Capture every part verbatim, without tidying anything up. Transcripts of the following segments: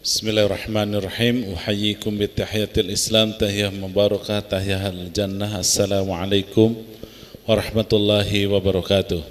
Bismillahirrahmanirrahim. Uhayyikum bitahiyatil Islam, tahiyah mubarakah, tahiyahal jannah. Assalamualaikum warahmatullahi wabarakatuh.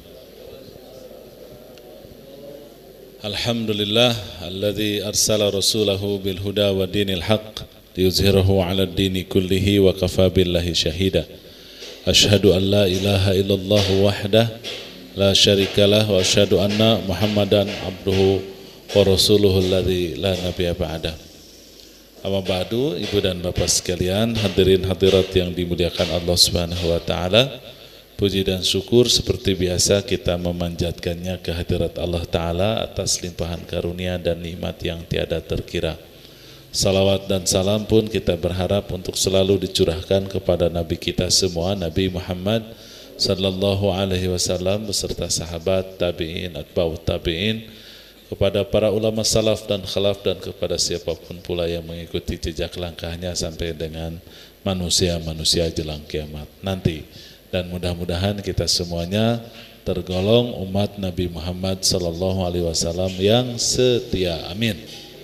Alhamdulillah alladzi arsala rasulahu bil huda wa dinil haqq liyuzhirahu 'ala ad-dini kullihi wa kafa billahi syahida. Asyhadu an la ilaha illallah wahdah la syarikalah wa asyhadu anna Muhammadan abduhu wa rasuluhul ladzi la nabiyya ba'da. Amma ba'du, ibu dan bapak sekalian, hadirin hadirat yang dimuliakan Allah Subhanahu wa taala. Puji dan syukur seperti biasa kita memanjatkannya kehadirat Allah taala atas limpahan karunia dan nikmat yang tiada terkira. Salawat dan salam pun kita berharap untuk selalu dicurahkan kepada nabi kita semua, Nabi Muhammad sallallahu alaihi wasallam beserta sahabat, tabi'in, atba'ut tabi'in, kepada para ulama salaf dan khalaf, dan kepada siapapun pula yang mengikuti jejak langkahnya sampai dengan manusia-manusia jelang kiamat nanti. Dan mudah-mudahan kita semuanya tergolong umat Nabi Muhammad sallallahu alaihi wasallam yang setia. Amin.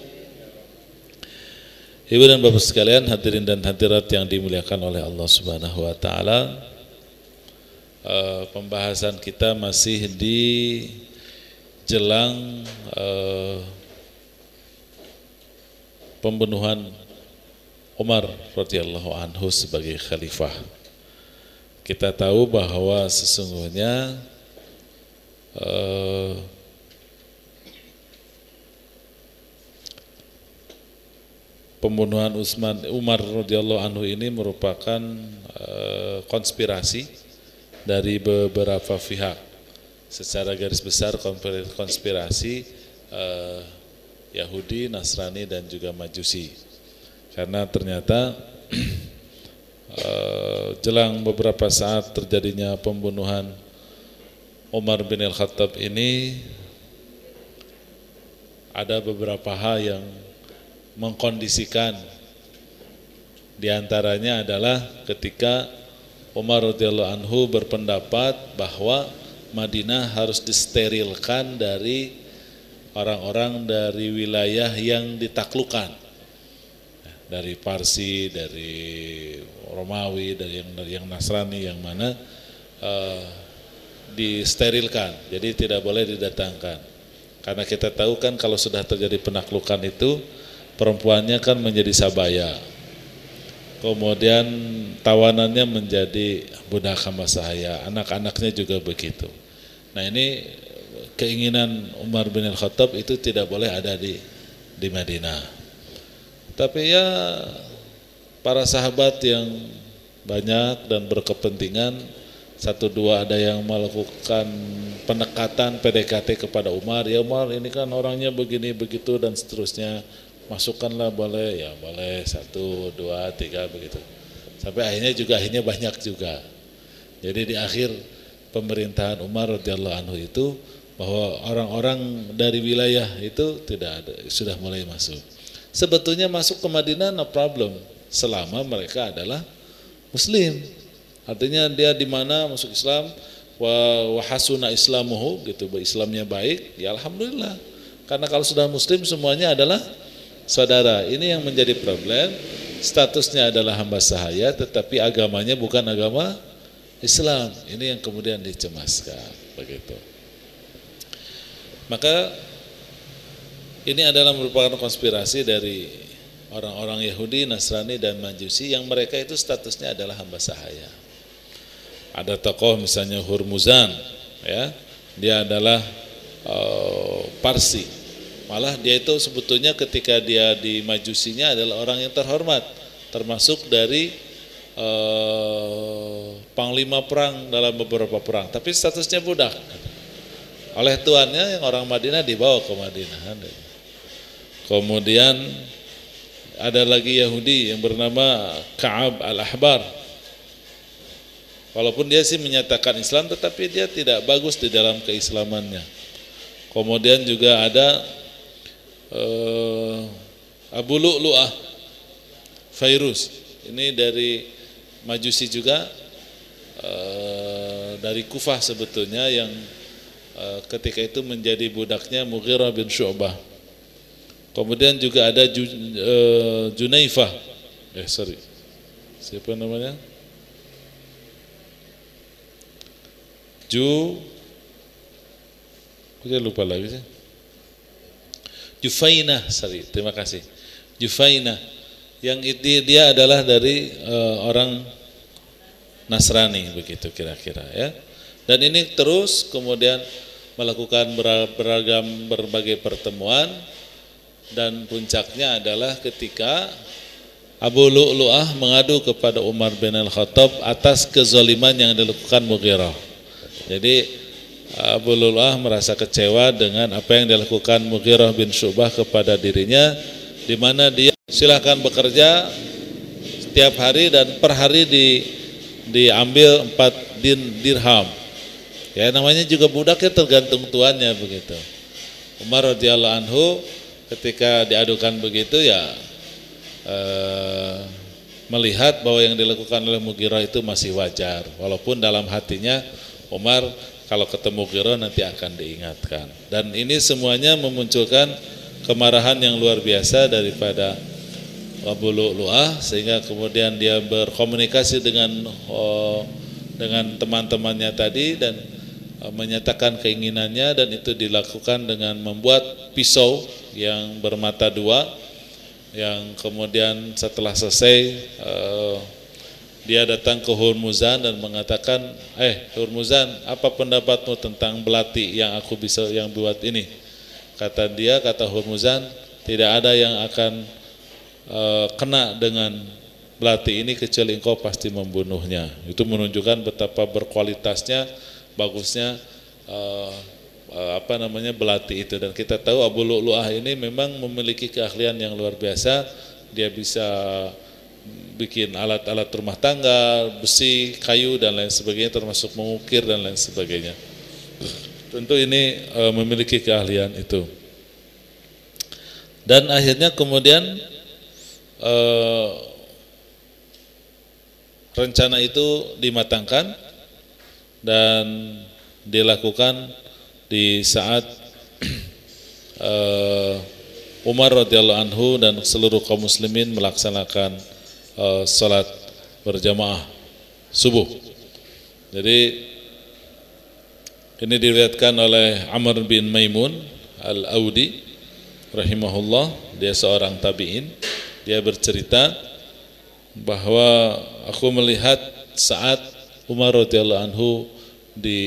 Ibu dan bapak sekalian, hadirin dan hadirat yang dimuliakan oleh Allah Subhanahu wa taala, pembahasan kita masih di jelang uh, pembunuhan Umar radhiyallahu anhu sebagai khalifah. Kita tahu bahwa sesungguhnya uh, pembunuhan Utsman Umar radhiyallahu anhu ini merupakan uh, konspirasi dari beberapa pihak. Secara garis besar konspirasi eh, Yahudi, Nasrani dan juga Majusi. Karena ternyata eh, jelang beberapa saat terjadinya pembunuhan Umar bin Al-Khattab ini, ada beberapa hal yang mengkondisikan. Di antaranya adalah ketika Umar radhiyallahu anhu berpendapat bahwa Madinah harus disterilkan dari orang-orang dari wilayah yang ditaklukkan, dari Parsi, dari Romawi, dari yang, dari yang Nasrani, yang mana uh, disterilkan, jadi tidak boleh didatangkan. Karena kita tahu kan kalau sudah terjadi penaklukan itu, perempuannya kan menjadi sabaya, kemudian tawanannya menjadi budak hamba sahaya, anak-anaknya juga begitu. Nah, ini keinginan Umar bin Al-Khattab itu tidak boleh ada di di Madinah. Tapi ya para sahabat yang banyak dan berkepentingan, satu dua ada yang melakukan pendekatan P D K T kepada Umar. Ya Umar, ini kan orangnya begini begitu dan seterusnya, masukkanlah, boleh ya, boleh satu dua tiga begitu. Sampai akhirnya juga akhirnya banyak juga. Jadi di akhir pemerintahan Umar radhiyallahu anhu itu, bahwa orang-orang dari wilayah itu tidak ada, sudah mulai masuk. Sebetulnya masuk ke Madinah no problem, selama mereka adalah Muslim. Artinya dia di mana masuk Islam, wa wahasuna islamuhu gitu, Islamnya baik, ya alhamdulillah. Karena kalau sudah Muslim semuanya adalah saudara. Ini yang menjadi problem. Statusnya adalah hamba sahaya, tetapi agamanya bukan agama Islam. Ini yang kemudian dicemaskan, begitu. Maka ini adalah merupakan konspirasi dari orang-orang Yahudi, Nasrani dan Majusi, yang mereka itu statusnya adalah hamba sahaya. Ada tokoh misalnya Hurmuzan, ya, dia adalah uh, Parsi. Malah dia itu sebetulnya ketika dia di Majusinya adalah orang yang terhormat, termasuk dari eh, panglima perang dalam beberapa perang, tapi statusnya budak. Oleh tuannya yang orang Madinah dibawa ke Madinah. Kemudian ada lagi Yahudi yang bernama Ka'ab al-Ahbar. Walaupun dia sih menyatakan Islam, tetapi dia tidak bagus di dalam keislamannya. Kemudian juga ada Uh, Abu Lu'lu'ah Fairuz, ini dari Majusi juga, uh, dari Kufah sebetulnya, yang uh, ketika itu menjadi budaknya Mughirah bin Syu'bah. Kemudian juga ada Ju, uh, Junaifah. Eh sorry, siapa namanya? Ju, saya lupa lagi sih. Jufainah, sorry, terima kasih. Jufainah, yang itu dia adalah dari uh, orang Nasrani begitu kira-kira ya. Dan ini terus kemudian melakukan beragam berbagai pertemuan. Dan puncaknya adalah ketika Abu Lu'lu'ah mengadu kepada Umar bin Al-Khattab atas kezaliman yang dilakukan Mughirah. Jadi Abu Lu'lu'ah merasa kecewa dengan apa yang dilakukan Mughirah bin Syu'bah kepada dirinya, di mana dia silakan bekerja setiap hari dan per hari di, diambil empat din, dirham. Ya namanya juga budaknya tergantung tuannya begitu. Umar radhiyallahu anhu ketika diadukan begitu ya eh, melihat bahwa yang dilakukan oleh Mughirah itu masih wajar, walaupun dalam hatinya Umar kalau ketemu Mughirah nanti akan diingatkan. Dan ini semuanya memunculkan kemarahan yang luar biasa daripada Abu Lu'lu'ah, sehingga kemudian dia berkomunikasi dengan oh, dengan teman-temannya tadi dan oh, menyatakan keinginannya, dan itu dilakukan dengan membuat pisau yang bermata dua, yang kemudian setelah selesai uh, dia datang ke Hurmuzan dan mengatakan, eh Hurmuzan, apa pendapatmu tentang belati yang aku bisa yang buat ini? Kata dia, kata Hurmuzan, tidak ada yang akan uh, kena dengan belati ini kecuali engkau pasti membunuhnya. Itu menunjukkan betapa berkualitasnya, bagusnya uh, apa namanya belati itu. Dan kita tahu Abu Lu'lu'ah ini memang memiliki keahlian yang luar biasa. Dia bisa bikin alat-alat rumah tangga, besi, kayu dan lain sebagainya, termasuk mengukir dan lain sebagainya. Tentu ini e, memiliki keahlian itu. Dan akhirnya kemudian e, rencana itu dimatangkan dan dilakukan di saat uh, Umar radhiyallahu anhu dan seluruh kaum muslimin melaksanakan uh, salat berjamaah subuh. Jadi ini diriwayatkan oleh Amr bin Maimun Al-Audi rahimahullah, dia seorang tabi'in. Dia bercerita bahwa aku melihat saat Umar radhiyallahu anhu di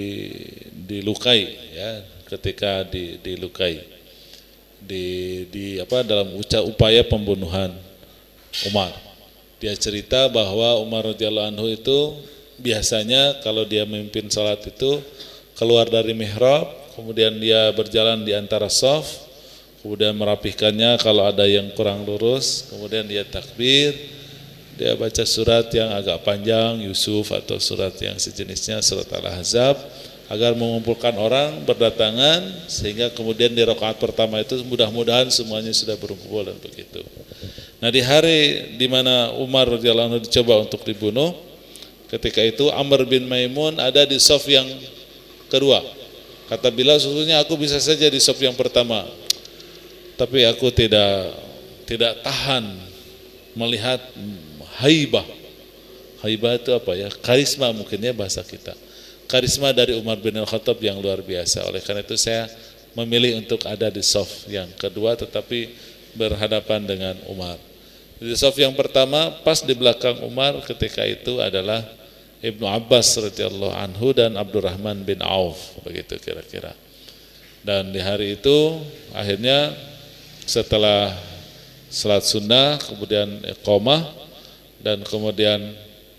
dilukai ya, ketika di, dilukai di, di apa dalam upaya pembunuhan Umar. Dia cerita bahwa Umar radhiyallahu anhu itu biasanya kalau dia memimpin salat itu keluar dari mihrab, kemudian dia berjalan di antara shaf, kemudian merapihkannya kalau ada yang kurang lurus, kemudian dia takbir, dia baca surat yang agak panjang, Yusuf atau surat yang sejenisnya, surat Al-Ahzab, agar mengumpulkan orang berdatangan, sehingga kemudian di rakaat pertama itu mudah-mudahan semuanya sudah berkumpul dan begitu. Nah di hari di mana Umar radhiyallahu anhu dicoba untuk dibunuh, ketika itu Amr bin Maimun ada di shaf yang kedua. Kata Bilal, sesungguhnya aku bisa saja di shaf yang pertama, tapi aku tidak tidak tahan melihat haibah. Haibah itu apa ya? Karisma mungkin ya bahasa kita. Karisma dari Umar bin Al-Khattab yang luar biasa. Oleh karena itu saya memilih untuk ada di shaf yang kedua, tetapi berhadapan dengan Umar. Di shaf yang pertama pas di belakang Umar ketika itu adalah Ibnu Abbas radhiyallahu anhu dan Abdurrahman bin Auf, begitu kira-kira. Dan di hari itu akhirnya setelah salat sunnah kemudian iqamah dan kemudian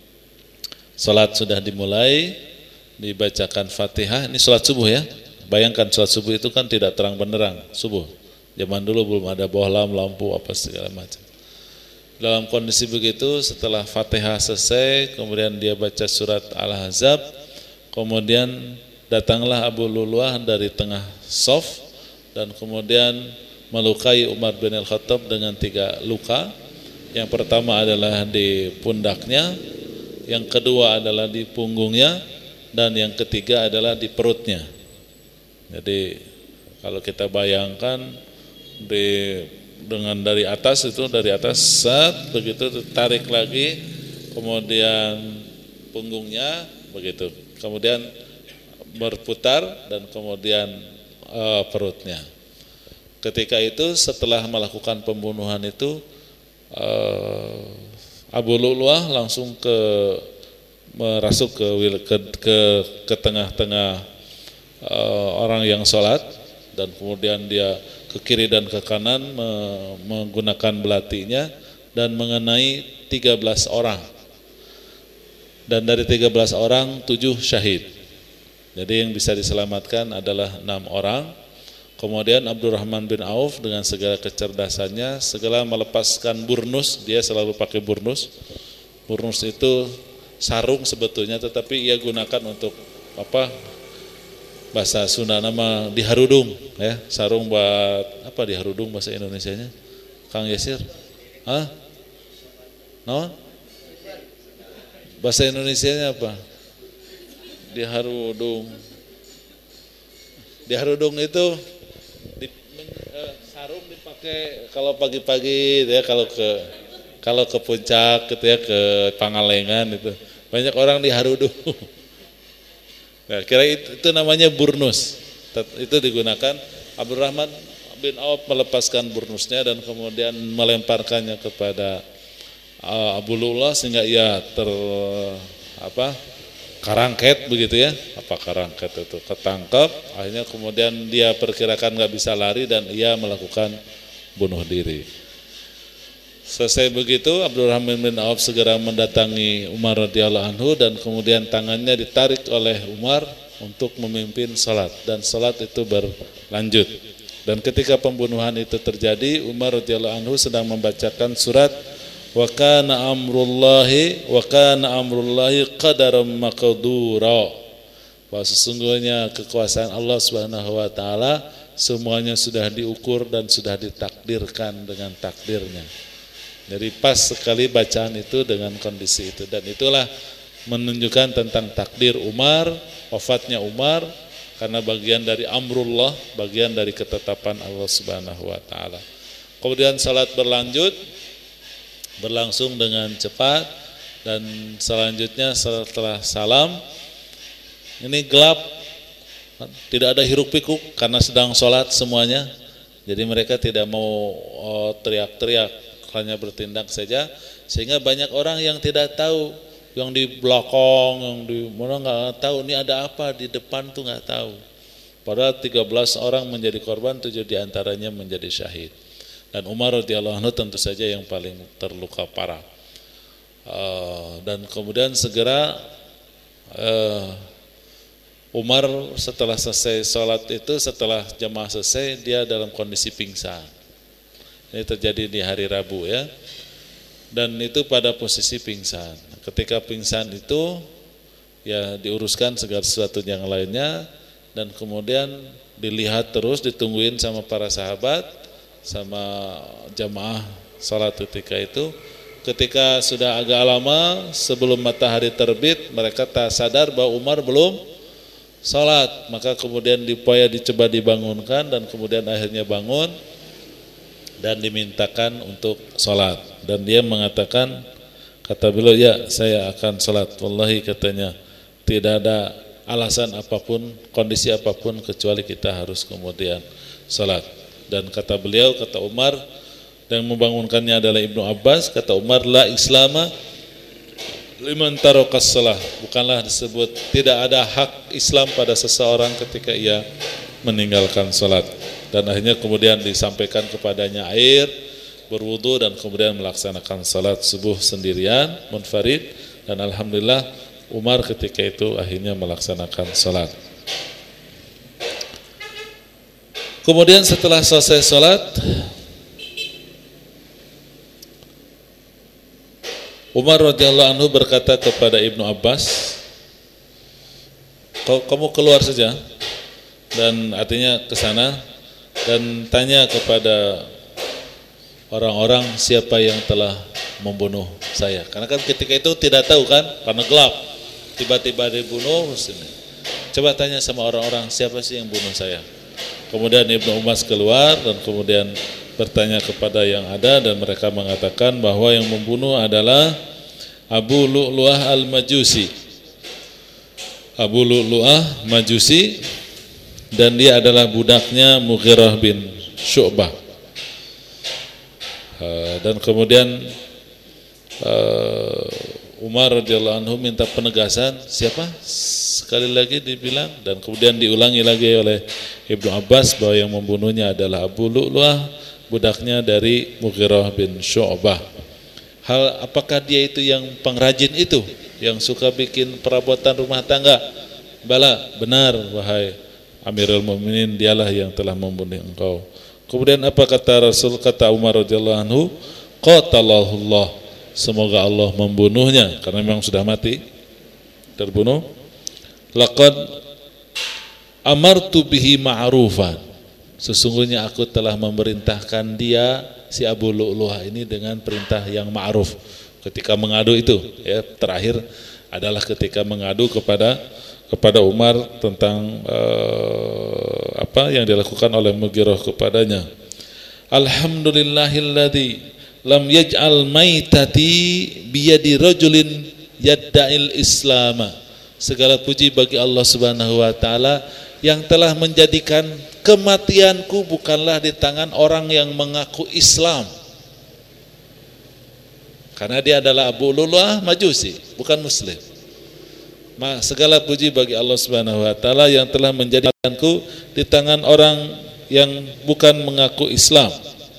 salat sudah dimulai, dibacakan Fatihah. Ini salat subuh ya. Bayangkan salat subuh itu kan tidak terang benderang subuh. Zaman dulu belum ada bohlam, lampu apa segala macam. Dalam kondisi begitu setelah Fatihah selesai, kemudian dia baca surat Al-Ahzab, kemudian datanglah Abu Lu'lu'ah dari tengah shaf dan kemudian melukai Umar bin Al-Khattab dengan tiga luka. Yang pertama adalah di pundaknya, yang kedua adalah di punggungnya, dan yang ketiga adalah di perutnya. Jadi kalau kita bayangkan di dengan dari atas itu dari atas set begitu tarik lagi, kemudian punggungnya begitu, kemudian berputar dan kemudian uh, perutnya. Ketika itu setelah melakukan pembunuhan itu uh, Abu Lu'lu'ah langsung ke merasuk ke ke ke, ke tengah-tengah uh, orang yang sholat, dan kemudian dia ke kiri dan ke kanan me, menggunakan belatinya dan mengenai tiga belas orang, dan dari tiga belas orang tujuh syahid. Jadi yang bisa diselamatkan adalah enam orang. Kemudian Abdurrahman bin Auf dengan segala kecerdasannya segala melepaskan burnus, dia selalu pakai burnus. Burnus itu sarung sebetulnya, tetapi ia gunakan untuk apa? Bahasa Sunda nama diharudung, ya. Sarung buat apa diharudung bahasa Indonesianya? Kang Yasir? Hah? No? Bahasa Indonesianya apa? Diharudung. Diharudung itu di, eh, sarung dipakai kalau pagi-pagi ya, kalau ke kalau ke puncak gitu ya, ke Pangalengan itu banyak orang diharudung. Nah, kira itu, itu namanya burnus. Itu digunakan. Abdurrahman bin Auf melepaskan burnusnya dan kemudian melemparkannya kepada uh, Abu Lu'lu'ah sehingga ia ter apa? karangket begitu ya, apa karangket itu ketangkap, akhirnya kemudian dia perkirakan nggak bisa lari dan ia melakukan bunuh diri. Selesai begitu Abdurrahman bin Auf segera mendatangi Umar radhiyallahu anhu dan kemudian tangannya ditarik oleh Umar untuk memimpin salat, dan salat itu berlanjut. Dan ketika pembunuhan itu terjadi, Umar radhiyallahu anhu sedang membacakan surat wa kana amrullahi wa kana amrullahi qadaran maqdura. Bahwa sesungguhnya kekuasaan Allah Subhanahu wa taala semuanya sudah diukur dan sudah ditakdirkan dengan takdirnya. Jadi pas sekali bacaan itu dengan kondisi itu, dan itulah menunjukkan tentang takdir Umar, wafatnya Umar karena bagian dari amrullah, bagian dari ketetapan Allah Subhanahu wa taala. Kemudian salat berlanjut berlangsung dengan cepat, dan selanjutnya setelah salam ini gelap, tidak ada hiruk pikuk karena sedang sholat semuanya. Jadi mereka tidak mau oh, teriak-teriak, hanya bertindak saja, sehingga banyak orang yang tidak tahu, yang di belakang, yang di mana nggak tahu ini ada apa, di depan tuh nggak tahu. Padahal tiga belas orang menjadi korban, tujuh diantaranya menjadi syahid. Dan Umar radhiyallahu anhu tentu saja yang paling terluka parah. Uh, dan kemudian segera uh, Umar setelah selesai sholat itu, setelah jamaah selesai, dia dalam kondisi pingsan. Ini terjadi di hari Rabu ya. Dan itu pada posisi pingsan. Ketika pingsan itu ya diuruskan segala sesuatu yang lainnya, dan kemudian dilihat terus, ditungguin sama para sahabat, sama jamaah salat ketika itu. Ketika sudah agak lama sebelum matahari terbit, mereka tak sadar bahwa Umar belum salat, maka kemudian dipaya dicoba dibangunkan, dan kemudian akhirnya bangun dan dimintakan untuk salat, dan dia mengatakan, kata beliau, ya saya akan salat, wallahi katanya tidak ada alasan apapun, kondisi apapun kecuali kita harus kemudian salat. Dan kata beliau, kata Umar, yang membangunkannya adalah Ibnu Abbas, kata Umar, la islama liman tarakas shalah, bukanlah disebut tidak ada hak Islam pada seseorang ketika ia meninggalkan salat. Dan akhirnya kemudian disampaikan kepadanya air, berwudu, dan kemudian melaksanakan salat subuh sendirian munfarid, dan alhamdulillah Umar ketika itu akhirnya melaksanakan salat. Kemudian setelah selesai salat, Umar radhiyallahu anhu berkata kepada Ibnu Abbas, kamu keluar saja, dan artinya ke sana, dan tanya kepada orang-orang siapa yang telah membunuh saya. Karena kan ketika itu tidak tahu kan, karena gelap, tiba-tiba dibunuh. Coba tanya sama orang-orang, siapa sih yang bunuh saya? Kemudian Ibnu Umas keluar dan kemudian bertanya kepada yang ada, dan mereka mengatakan bahwa yang membunuh adalah Abu Lu'lu'ah al-Majusi. Abu Lu'lu'ah Majusi, dan dia adalah budaknya Mughirah bin Syu'bah. Dan kemudian Umar radhiyallahu anhu minta penegasan siapa? Sekali lagi dibilang, dan kemudian diulangi lagi oleh Ibnu Abbas bahwa yang membunuhnya adalah Abu Lu'lu'ah, budaknya dari Mughirah bin Syu'bah. Hal apakah dia itu yang pengrajin itu, yang suka bikin perabotan rumah tangga? Bala, benar wahai Amirul Mukminin, dialah yang telah membunuh engkau. Kemudian apa kata Rasul, kata Umar radhiyallahu anhu, qatalahullah, semoga Allah membunuhnya, karena memang sudah mati, terbunuh. Laqad amartu bihi ma'rufan, sesungguhnya aku telah memerintahkan dia, si Abu Lu'lu'ah ini, dengan perintah yang ma'ruf ketika mengadu itu, ya, terakhir adalah ketika mengadu kepada kepada Umar tentang uh, apa yang dilakukan oleh Mughirah kepadanya. Alhamdulillahilladzi lam yaj'al maitati biyadi rajulin yadda'il islama. Segala puji bagi Allah Subhanahu wa taala yang telah menjadikan kematianku bukanlah di tangan orang yang mengaku Islam. Karena dia adalah Abu Lu'lu'ah Majusi, bukan muslim. Segala puji bagi Allah Subhanahu wa taala yang telah menjadikanku di tangan orang yang bukan mengaku Islam.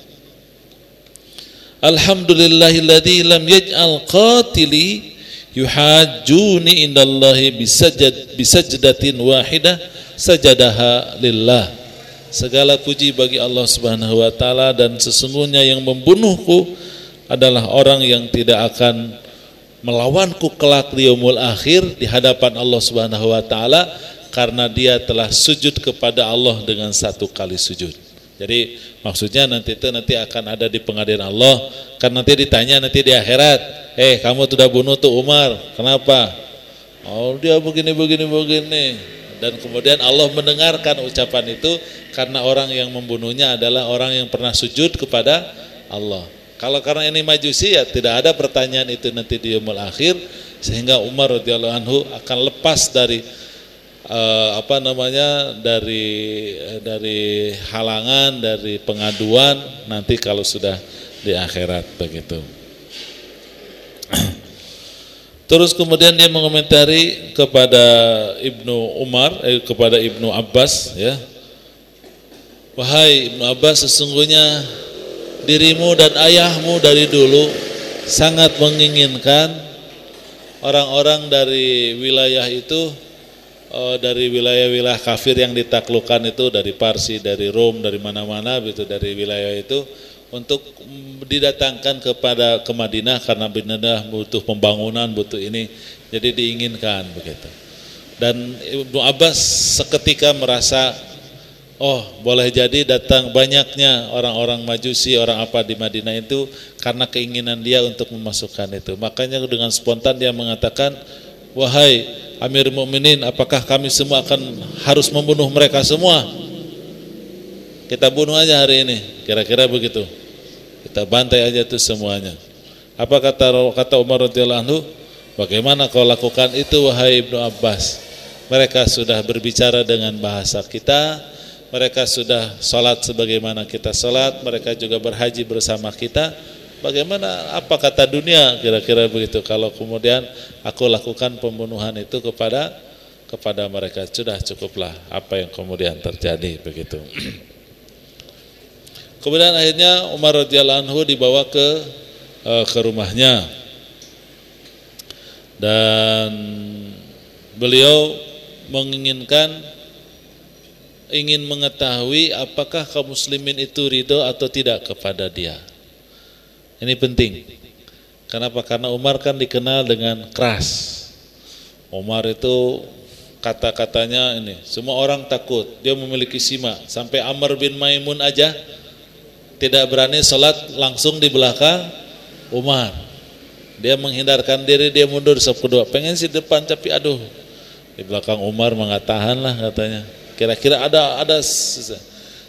Alhamdulillahilladzi lam yaj'al qatili yuhajjuni indallahi bisajad bisajdatin wahidah sajadaha lillah. Segala puji bagi Allah Subhanahu wa taala, dan sesungguhnya yang membunuhku adalah orang yang tidak akan melawanku kelak di yaumul akhir di hadapan Allah Subhanahu wa taala, karena dia telah sujud kepada Allah dengan satu kali sujud. Jadi maksudnya nanti itu nanti akan ada di pengadilan Allah, kan nanti ditanya nanti di akhirat, eh kamu sudah bunuh tuh Umar, kenapa? Oh dia begini begini begini. Dan kemudian Allah mendengarkan ucapan itu karena orang yang membunuhnya adalah orang yang pernah sujud kepada Allah. Kalau karena ini Majusi, ya tidak ada pertanyaan itu nanti di yaumul akhir, sehingga Umar radhiyallahu anhu akan lepas dari uh, apa namanya dari dari halangan, dari pengaduan nanti kalau sudah di akhirat begitu. Terus kemudian dia mengomentari kepada Ibnu Umar, eh, kepada Ibnu Abbas, ya. Wahai Ibnu Abbas, sesungguhnya dirimu dan ayahmu dari dulu sangat menginginkan orang-orang dari wilayah itu, oh, dari wilayah-wilayah kafir yang ditaklukkan itu, dari Parsi, dari Rom, dari mana-mana gitu, dari wilayah itu, untuk didatangkan kepada ke Madinah karena Madinah butuh pembangunan, butuh ini, jadi diinginkan begitu. Dan Ibnu Abbas seketika merasa, oh boleh jadi datang banyaknya orang-orang Majusi, orang apa di Madinah itu karena keinginan dia untuk memasukkan itu. Makanya dengan spontan dia mengatakan, wahai Amir Mukminin, apakah kami semua akan harus membunuh mereka semua? Kita bunuh aja hari ini, kira-kira begitu. Kita bantai aja itu semuanya. Apa kata kata Umar radhiyallahu anhu? Bagaimana kau lakukan itu wahai Ibnu Abbas? Mereka sudah berbicara dengan bahasa kita, mereka sudah salat sebagaimana kita salat, mereka juga berhaji bersama kita. Bagaimana, apa kata dunia, kira-kira begitu kalau kemudian aku lakukan pembunuhan itu kepada kepada mereka? Sudah cukuplah apa yang kemudian terjadi begitu. Kemudian akhirnya Umar radhiyallahu anhu dibawa ke uh, ke rumahnya, dan beliau menginginkan ingin mengetahui apakah kaum muslimin itu ridho atau tidak kepada dia. Ini penting. Kenapa? Karena Umar kan dikenal dengan keras. Umar itu kata-katanya ini, semua orang takut. Dia memiliki sima. Sampai Amr bin Maimun aja tidak berani sholat langsung di belakang Umar. Dia menghindarkan diri, dia mundur saf kedua. Pengen sih depan, tapi aduh, di belakang Umar mengatakan lah katanya. Kira-kira ada ada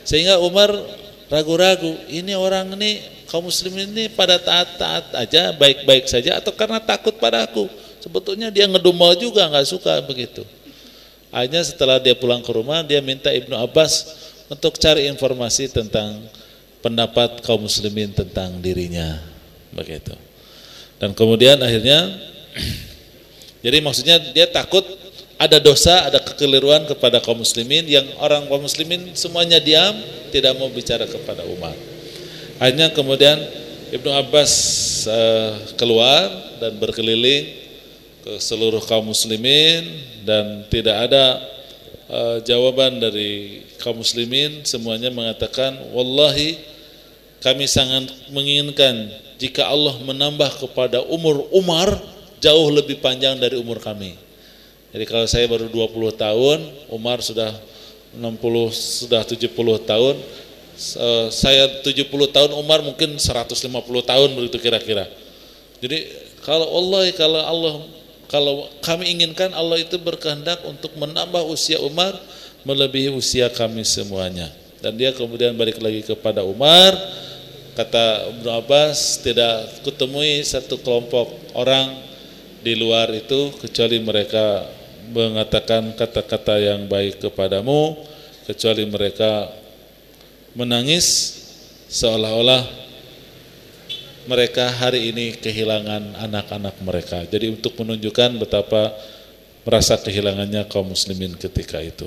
Sehingga Umar ragu-ragu, ini orang ini kaum muslimin ini pada taat-taat aja, baik-baik saja atau karena takut padaku? Sebetulnya dia ngedumel juga, nggak suka begitu. Akhirnya setelah dia pulang ke rumah, dia minta Ibnu Abbas untuk cari informasi tentang pendapat kaum muslimin tentang dirinya, begitu. Dan kemudian akhirnya, jadi maksudnya dia takut ada dosa, ada kekeliruan kepada kaum muslimin, yang orang kaum muslimin semuanya diam, tidak mau bicara kepada Umar. Akhirnya kemudian Ibnu Abbas uh, keluar dan berkeliling ke seluruh kaum muslimin, dan tidak ada uh, jawaban dari kaum muslimin. Semuanya mengatakan, wallahi kami sangat menginginkan jika Allah menambah kepada umur Umar jauh lebih panjang dari umur kami. Jadi kalau saya baru dua puluh tahun, Umar sudah enam puluh, sudah tujuh puluh tahun, saya tujuh puluh tahun, Umar mungkin seratus lima puluh tahun begitu kira-kira. Jadi kalau Allah, kalau Allah, kalau kami inginkan Allah itu berkehendak untuk menambah usia Umar melebihi usia kami semuanya. Dan dia kemudian balik lagi kepada Umar, kata Ibnu Abbas, tidak kutemui satu kelompok orang di luar itu kecuali mereka mengatakan kata-kata yang baik kepadamu, kecuali mereka menangis seolah-olah mereka hari ini kehilangan anak-anak mereka. Jadi untuk menunjukkan betapa merasa kehilangannya kaum muslimin ketika itu.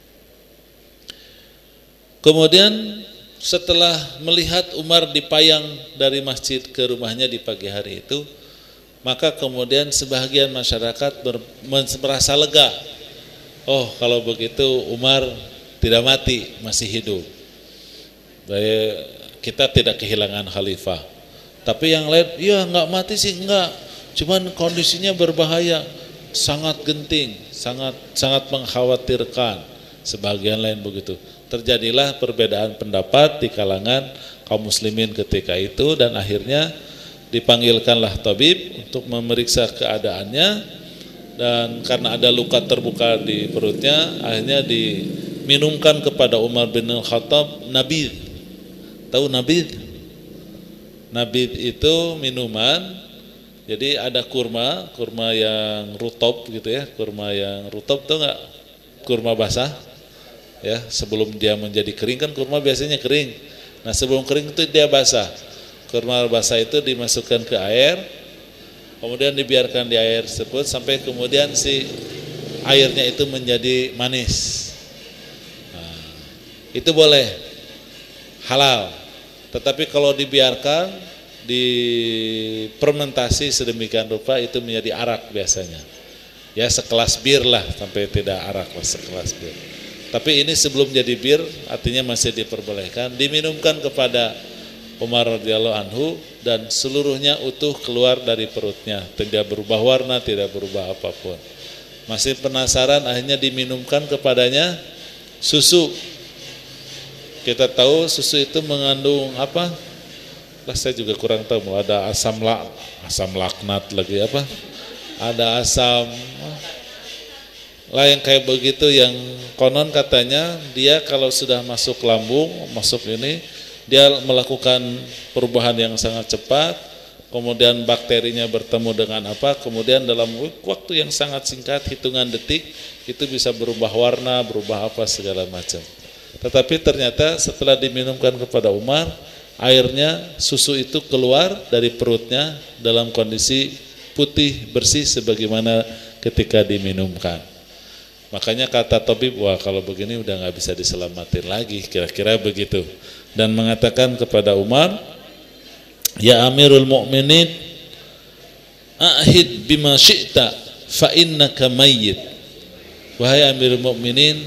Kemudian setelah melihat Umar dipayang dari masjid ke rumahnya di pagi hari itu, maka kemudian sebahagian masyarakat ber, merasa lega. Oh, kalau begitu Umar tidak mati, masih hidup. Baik, kita tidak kehilangan khalifah. Tapi yang lain, iya enggak mati sih enggak, cuman kondisinya berbahaya, sangat genting, sangat sangat mengkhawatirkan. Sebagian lain begitu. Terjadilah perbedaan pendapat di kalangan kaum muslimin ketika itu, dan akhirnya dipanggilkanlah tabib untuk memeriksa keadaannya, dan karena ada luka terbuka di perutnya, akhirnya diminumkan kepada Umar bin Khattab nabidh. Tahu nabidh? Nabidh itu minuman, jadi ada kurma, kurma yang rutop gitu ya, kurma yang rutop tuh enggak? Kurma basah. Ya, sebelum dia menjadi kering kan kurma biasanya kering. Nah, sebelum kering itu dia basah. Kurma basah itu dimasukkan ke air, kemudian dibiarkan di air tersebut sampai kemudian si airnya itu menjadi manis. Nah, itu boleh, halal. Tetapi kalau dibiarkan difermentasi sedemikian rupa itu menjadi arak biasanya. Ya sekelas bir lah, sampai tidak arak lah, sekelas bir. Tapi ini sebelum jadi bir, artinya masih diperbolehkan, diminumkan kepada Umar radhiyallahu anhu, dan seluruhnya utuh keluar dari perutnya, tidak berubah warna, tidak berubah apapun. Masih penasaran, akhirnya diminumkan kepadanya susu. Kita tahu susu itu mengandung apa? Lah saya juga kurang tahu, ada asam lak, asam laknat lagi apa? Ada asam lah yang kayak begitu, yang konon katanya dia kalau sudah masuk lambung, masuk ini, dia melakukan perubahan yang sangat cepat, kemudian bakterinya bertemu dengan apa, kemudian dalam waktu yang sangat singkat, hitungan detik, itu bisa berubah warna, berubah apa segala macam. Tetapi ternyata setelah diminumkan kepada Umar, airnya, susu itu keluar dari perutnya dalam kondisi putih, bersih sebagaimana ketika diminumkan. Makanya kata tabib, wah kalau begini udah nggak bisa diselamatin lagi, kira-kira begitu. Dan mengatakan kepada Umar, ya Amirul Mukminin, ahid bima syi'ta fa innaka mayyit. Wahai Amirul Mukminin,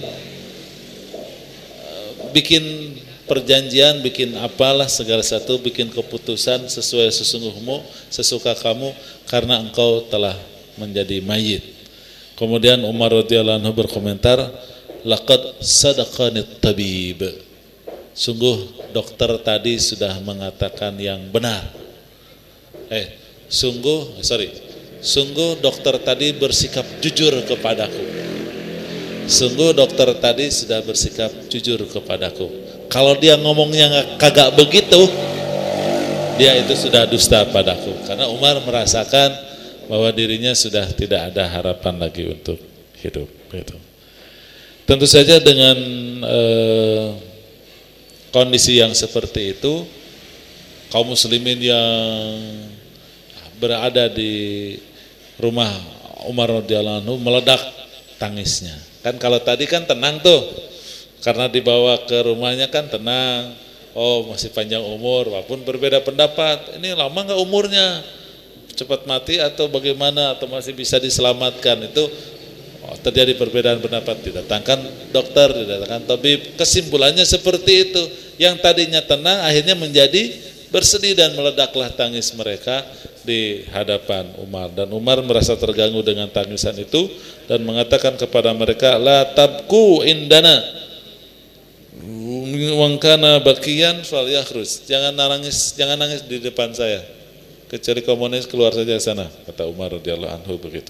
bikin perjanjian, bikin apalah segala satu, bikin keputusan sesuai sesungguhmu, sesuka kamu, karena engkau telah menjadi mayit. Kemudian Umar radhiyallahu anhu berkomentar, laqad sadaqanit tabib. Sungguh dokter tadi sudah mengatakan yang benar. Eh, sungguh, sorry, sungguh dokter tadi bersikap jujur kepadaku. Sungguh dokter tadi sudah bersikap jujur kepadaku. Kalau dia ngomongnya nggak kagak begitu, dia itu sudah dusta padaku. Karena Umar merasakan bahwa dirinya sudah tidak ada harapan lagi untuk hidup. Gitu. Tentu saja dengan eh, kondisi yang seperti itu, kaum muslimin yang berada di rumah Umar radhiyallahu anhu meledak tangisnya. Kan kalau tadi kan tenang tuh, karena dibawa ke rumahnya kan tenang. Oh masih panjang umur, walaupun berbeda pendapat. Ini lama nggak umurnya? Cepat mati atau bagaimana? Atau masih bisa diselamatkan? Itu oh, terjadi perbedaan pendapat. Didatangkan dokter, didatangkan tabib. Kesimpulannya seperti itu. Yang tadinya tenang akhirnya menjadi bersedih dan meledaklah tangis mereka di hadapan Umar. Dan Umar merasa terganggu dengan tangisan itu dan mengatakan kepada mereka, la tabku indana wangkana bakian fal yakhrus. Jangan nangis, jangan nangis di depan saya. Kecuali komunis keluar saja sana, kata Umar radhiyallahu anhu begitu.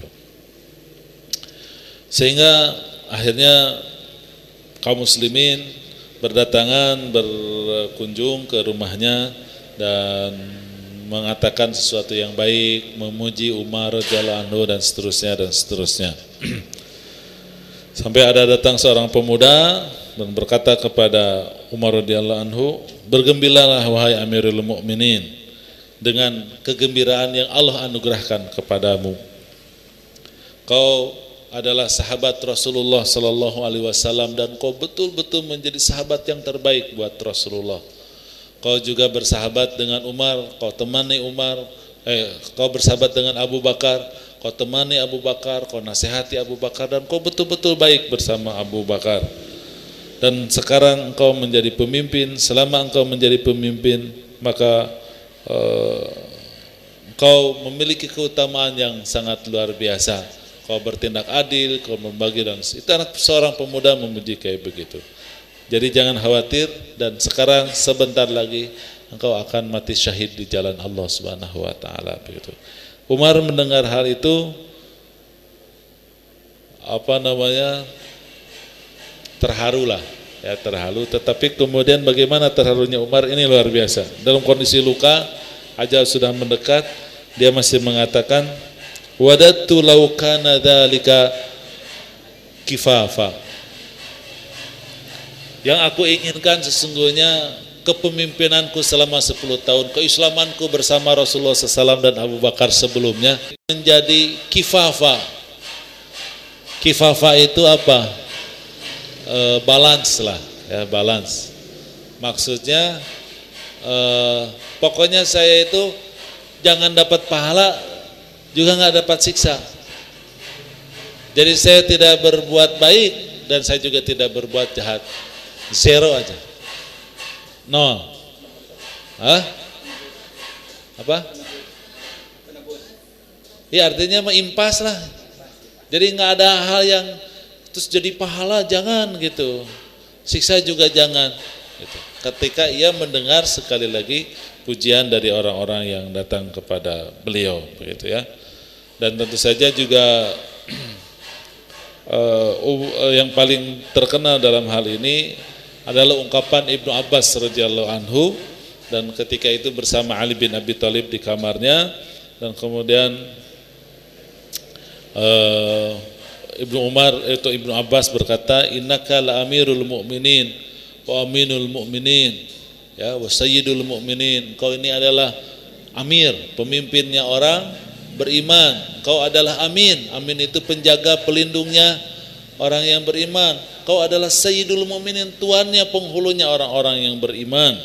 Sehingga akhirnya kaum muslimin berdatangan berkunjung ke rumahnya dan mengatakan sesuatu yang baik, memuji Umar radhiyallahu anhu dan seterusnya dan seterusnya. Sampai ada datang seorang pemuda dan berkata kepada Umar radhiyallahu anhu, bergembiralah wahai Amirul Mukminin dengan kegembiraan yang Allah anugerahkan kepadamu. Kau adalah sahabat Rasulullah sallallahu alaihi wasallam dan kau betul-betul menjadi sahabat yang terbaik buat Rasulullah. Kau juga bersahabat dengan Umar, kau temani Umar, eh, kau bersahabat dengan Abu Bakar, kau temani Abu Bakar, kau nasihati Abu Bakar dan kau betul-betul baik bersama Abu Bakar. Dan sekarang engkau menjadi pemimpin, selama engkau menjadi pemimpin maka uh, engkau memiliki keutamaan yang sangat luar biasa. Kau bertindak adil, kau membagi dan itu anak seorang pemuda memuji kayak begitu. Jadi jangan khawatir dan sekarang sebentar lagi engkau akan mati syahid di jalan Allah Subhanahu wa taala begitu. Umar mendengar hal itu apa namanya? terharulah, ya terharu. Tetapi kemudian bagaimana terharunya Umar ini luar biasa. Dalam kondisi luka, ajal sudah mendekat, dia masih mengatakan, wadattu law kana dzalika kifafa. Yang aku inginkan sesungguhnya kepemimpinanku selama sepuluh tahun, keislamanku bersama Rasulullah shallallahu alaihi wasallam dan Abu Bakar sebelumnya menjadi kifafa. Kifafa itu apa? E, balance lah, ya balance. Maksudnya e, pokoknya saya itu jangan dapat pahala juga nggak dapat siksa. Jadi saya tidak berbuat baik dan saya juga tidak berbuat jahat. Zero aja, nol. Hah? Apa? Ya artinya mengimpas lah. Jadi nggak ada hal yang terus jadi pahala, jangan gitu. Siksa juga jangan. Gitu. Ketika ia mendengar sekali lagi pujian dari orang-orang yang datang kepada beliau, begitu ya. Dan tentu saja juga uh, yang paling terkenal dalam hal ini adalah ungkapan Ibnu Abbas radhiyallahu anhu dan ketika itu bersama Ali bin Abi Thalib di kamarnya dan kemudian uh, Ibnu Umar itu Ibnu Abbas berkata, innaka la amirul mu'minin wa aminul mu'minin ya wa sayyidul mu'minin. Kau ini adalah amir, pemimpinnya orang beriman. Kau adalah amin. Amin itu penjaga pelindungnya orang yang beriman. Kau adalah sayyidul mu'minin, tuannya penghulunya orang-orang yang beriman.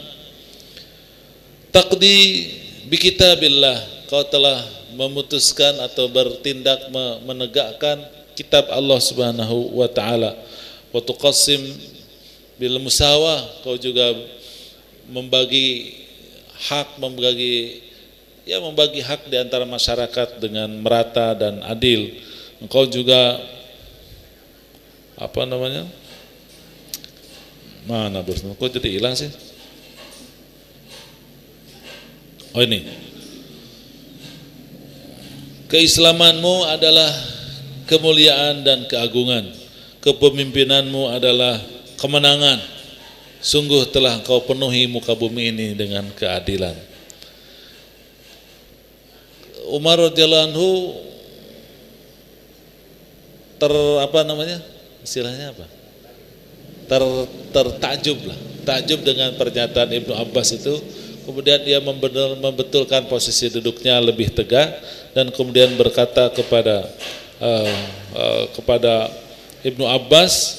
Taqdi bi kitabillah. Kau telah memutuskan atau bertindak menegakkan kitab Allah Subhanahu wa taala. Wa tuqassim bil musawah, kau juga membagi hak, membagi ya membagi hak di antara masyarakat dengan merata dan adil. Engkau juga apa namanya? Mana bos? Kok jadi hilang sih? Oh ini. Keislamanmu adalah kemuliaan dan keagungan. Kepemimpinanmu adalah kemenangan. sungguh telah engkau penuhi muka bumi ini dengan keadilan. Umar radhiyallahu anhu ter apa namanya istilahnya apa ter tertakjub lah takjub dengan pernyataan Ibnu Abbas itu. Kemudian dia membetulkan posisi duduknya lebih tegak dan kemudian berkata kepada uh, uh, kepada Ibnu Abbas,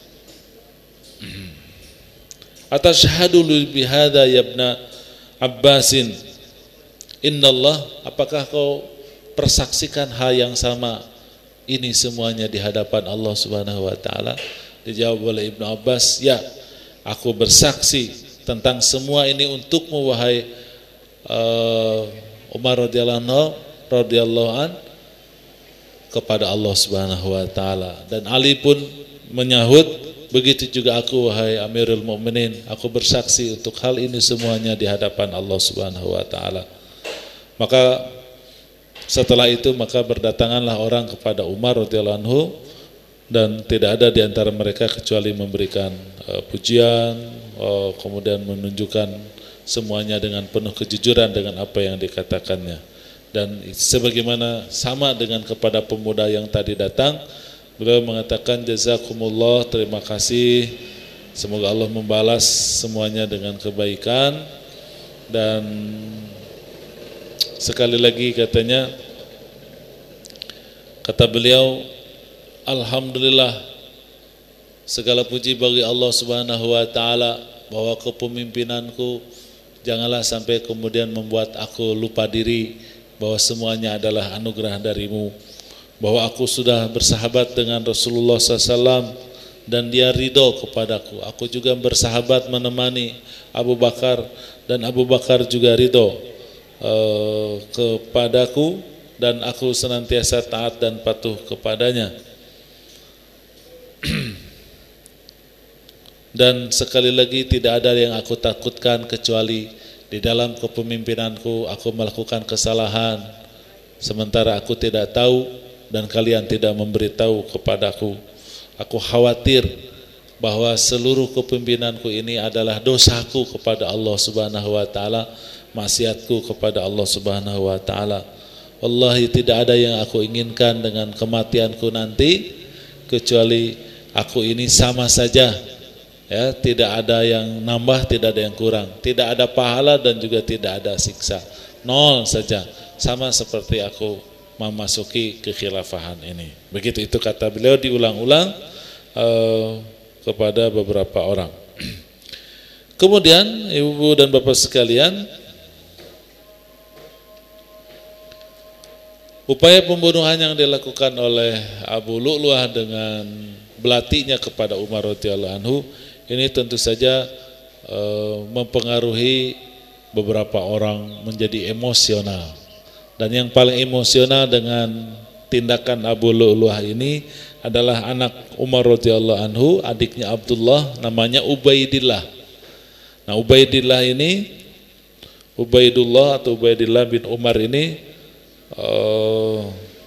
atashhadu bihadza ya ibna Abbasin innallah, apakah kau persaksikan hal yang sama ini semuanya di hadapan Allah Subhanahu wa taala? Dijawab oleh Ibnu Abbas, ya, aku bersaksi tentang semua ini untukmu wahai uh, Umar radhiyallahu radhiyallahu an kepada Allah Subhanahu wa taala. Dan Ali pun menyahut, begitu juga aku wahai Amirul Mukminin, aku bersaksi untuk hal ini semuanya di hadapan Allah Subhanahu wa taala. Maka setelah itu maka berdatanganlah orang kepada Umar radhiyallahu anhu dan tidak ada di antara mereka kecuali memberikan uh, pujian, uh, kemudian menunjukkan semuanya dengan penuh kejujuran dengan apa yang dikatakannya. Dan sebagaimana sama dengan kepada pemuda yang tadi datang, beliau mengatakan jazakumullah, terima kasih, semoga Allah membalas semuanya dengan kebaikan. Dan sekali lagi katanya, kata beliau, alhamdulillah, segala puji bagi Allah Subhanahu wa taala bahwa kepemimpinanku janganlah sampai kemudian membuat aku lupa diri bahwa semuanya adalah anugerah darimu, bahwa aku sudah bersahabat dengan Rasulullah sallallahu alaihi wasallam dan dia ridho kepadaku. Aku juga bersahabat menemani Abu Bakar dan Abu Bakar juga ridho uh, kepadaku dan aku senantiasa taat dan patuh kepadanya. Dan sekali lagi tidak ada yang aku takutkan kecuali di dalam kepemimpinanku aku melakukan kesalahan sementara aku tidak tahu dan kalian tidak memberitahu kepadaku. Aku khawatir bahwa seluruh kepemimpinanku ini adalah dosaku kepada Allah Subhanahu wa taala, maksiatku kepada Allah Subhanahu wa taala. Wallahi tidak ada yang aku inginkan dengan kematianku nanti kecuali aku ini sama saja, ya, tidak ada yang nambah, tidak ada yang kurang, tidak ada pahala dan juga tidak ada siksa, nol saja, sama seperti aku memasuki kekhilafahan ini. Begitu itu kata beliau diulang-ulang uh, kepada beberapa orang. Kemudian ibu dan bapak sekalian, upaya pembunuhan yang dilakukan oleh Abu Lu'lu'ah dengan belatinya kepada Umar radhiyallahu anhu ini tentu saja e, mempengaruhi beberapa orang menjadi emosional. Dan yang paling emosional dengan tindakan Abu Lu'lu'ah ini adalah anak Umar radhiyallahu anhu, adiknya Abdullah, namanya Ubaidillah. Nah, Ubaidillah ini, Ubaidullah atau Ubaidillah bin Umar ini Uh,